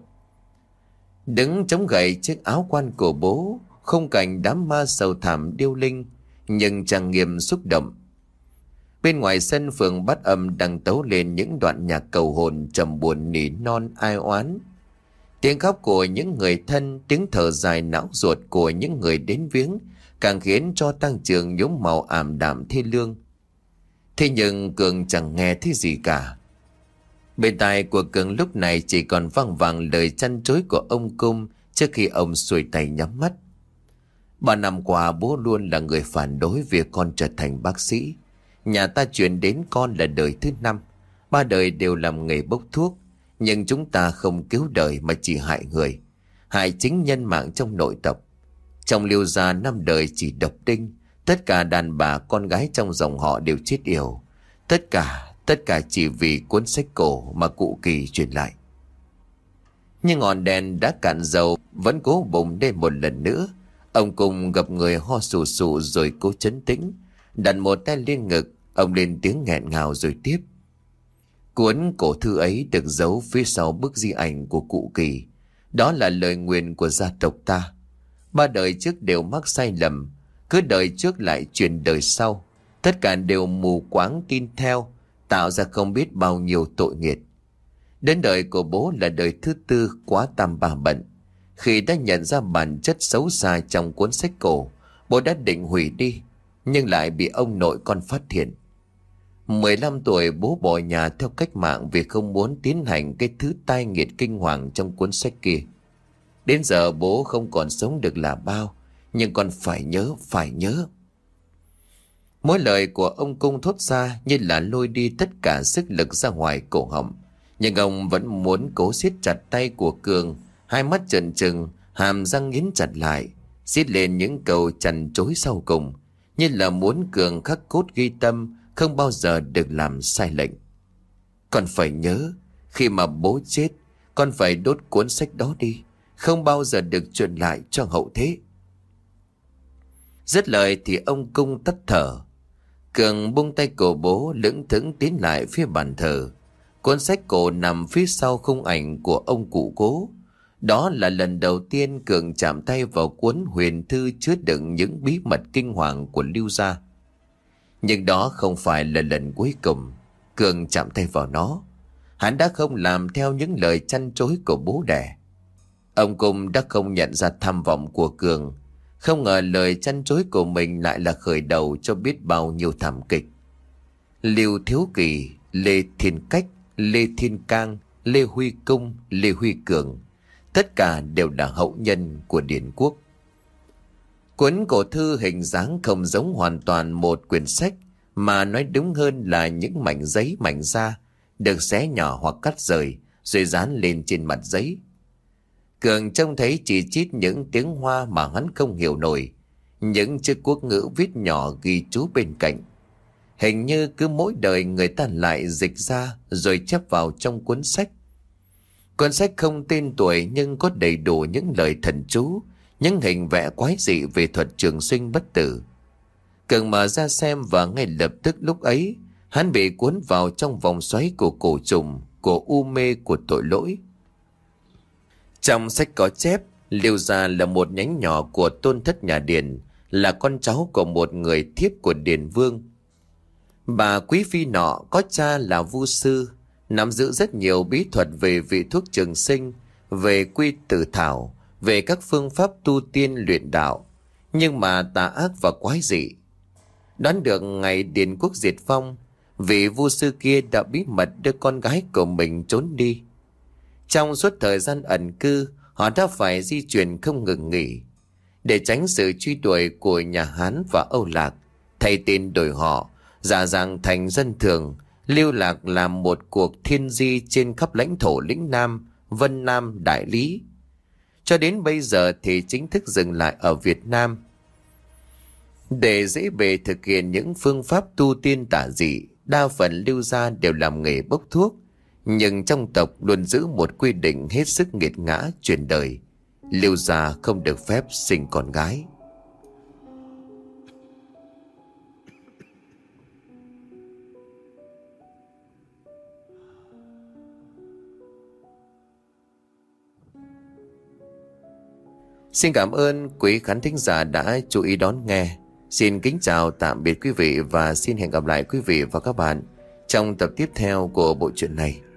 A: Đứng chống gậy chiếc áo quan của bố, khung cảnh đám ma sầu thảm điêu linh nhưng trang nghiêm xúc động. Bên ngoài sân phường Bát Âm đang tấu lên những đoạn nhạc cầu hồn trầm buồn nỉ non ai oán. Tiếng khóc của những người thân, tiếng thở dài não ruột của những người đến viếng càng khiến cho tang trường nhuốm màu ảm đạm thê lương. Thế nhưng Cường chẳng nghe thấy gì cả. Bên tai của Cường lúc này chỉ còn vang vang lời chăn chối của ông Cung trước khi ông xuôi tay nhắm mắt. 3 năm qua bố luôn là người phản đối việc con trở thành bác sĩ. Nhà ta chuyển đến con là đời thứ 5. 3 đời đều làm nghề bốc thuốc. Nhưng chúng ta không cứu đời mà chỉ hại người, hại chính nhân mạng trong nội tộc. Trong Liêu gia 5 đời chỉ độc đinh. Tất cả đàn bà con gái trong dòng họ đều chết yểu. Tất cả chỉ vì cuốn sách cổ mà cụ Kỳ truyền lại. Nhưng ngọn đèn đã cạn dầu vẫn cố bùng lên một lần nữa. Ông cùng gặp người ho sù sù rồi cố trấn tĩnh, đặt một tay lên ngực. Ông lên tiếng nghẹn ngào rồi tiếp. Cuốn cổ thư ấy được giấu phía sau bức di ảnh của cụ Kỳ. Đó là lời nguyền của gia tộc ta. 3 đời trước đều mắc sai lầm, cứ đời trước lại truyền đời sau. Tất cả đều mù quáng tin theo, tạo ra không biết bao nhiêu tội nghiệt. Đến đời của bố là đời thứ 4 quá tam ba bận. Khi đã nhận ra bản chất xấu xa trong cuốn sách cổ, bố đã định hủy đi, nhưng lại bị ông nội con phát hiện. 15 tuổi bố bỏ nhà theo cách mạng vì không muốn tiến hành cái thứ tai nghiệt kinh hoàng trong cuốn sách kia. Đến giờ bố không còn sống được là bao, nhưng con phải nhớ. Mỗi lời của ông Cung thốt ra như là lôi đi tất cả sức lực ra ngoài cổ họng. Nhưng ông vẫn muốn cố siết chặt tay của Cường, hai mắt trợn trừng, hàm răng nghiến chặt lại, xiết lên những câu chằn chối sau cùng, như là muốn Cường khắc cốt ghi tâm, không bao giờ được làm sai lệnh. Con phải nhớ, khi mà bố chết, con phải đốt cuốn sách đó đi, không bao giờ được truyền lại cho hậu thế. Dứt lời thì ông Cung tắt thở. Cường buông tay cổ bố, lững thững tiến lại phía bàn thờ. Cuốn sách cổ nằm phía sau khung ảnh của ông cụ cố. Đó là lần đầu tiên Cường chạm tay vào cuốn huyền thư chứa đựng những bí mật kinh hoàng của Lưu gia. Nhưng đó không phải là lần cuối cùng Cường chạm tay vào nó. Hắn đã không làm theo những lời chăn chối của bố đẻ. Ông Cung đã không nhận ra tham vọng của Cường. Không ngờ lời chăn chối của mình lại là khởi đầu cho biết bao nhiêu thảm kịch. Lưu Thiếu Kỳ, Lê Thiên Cách, Lê Thiên Cang, Lê Huy Cung, Lê Huy Cường, tất cả đều là hậu nhân của Điền Quốc. Cuốn cổ thư hình dáng không giống hoàn toàn một quyển sách, mà nói đúng hơn là những mảnh giấy mảnh da được xé nhỏ hoặc cắt rời rồi dán lên trên mặt giấy. Cường trông thấy chỉ chít những tiếng Hoa mà hắn không hiểu nổi, những chữ quốc ngữ viết nhỏ ghi chú bên cạnh. Hình như cứ mỗi đời người ta lại dịch ra rồi chép vào trong cuốn sách. Cuốn sách không tên tuổi nhưng có đầy đủ những lời thần chú, những hình vẽ quái dị về thuật trường sinh bất tử. Cường mở ra xem và ngay lập tức lúc ấy hắn bị cuốn vào trong vòng xoáy của cổ trùng, của u mê, của tội lỗi. Trong sách có chép Lưu gia là một nhánh nhỏ của tôn thất nhà Điền, là con cháu của một người thiếp của Điền Vương. Bà quý phi nọ có cha là vu sư, nắm giữ rất nhiều bí thuật về vị thuốc trường sinh, về quy tử thảo, về các phương pháp tu tiên luyện đạo, nhưng mà tà ác và quái dị. Đoán được ngày Điền Quốc diệt vong, vị vu sư kia đã bí mật đưa con gái của mình trốn đi. Trong suốt thời gian ẩn cư, họ đã phải di chuyển không ngừng nghỉ. Để tránh sự truy đuổi của nhà Hán và Âu Lạc, thay tên đổi họ, giả dạng thành dân thường, lưu lạc làm một cuộc thiên di trên khắp lãnh thổ lĩnh Nam, Vân Nam, Đại Lý. Cho đến bây giờ thì chính thức dừng lại ở Việt Nam. Để dễ bề thực hiện những phương pháp tu tiên tả dị, đa phần Lưu gia đều làm nghề bốc thuốc, nhưng trong tộc luôn giữ một quy định hết sức nghiệt ngã truyền đời: Lưu gia không được phép sinh con gái. Xin cảm ơn quý khán thính giả đã chú ý đón nghe. Xin kính chào tạm biệt quý vị và xin hẹn gặp lại quý vị và các bạn trong tập tiếp theo của bộ truyện này.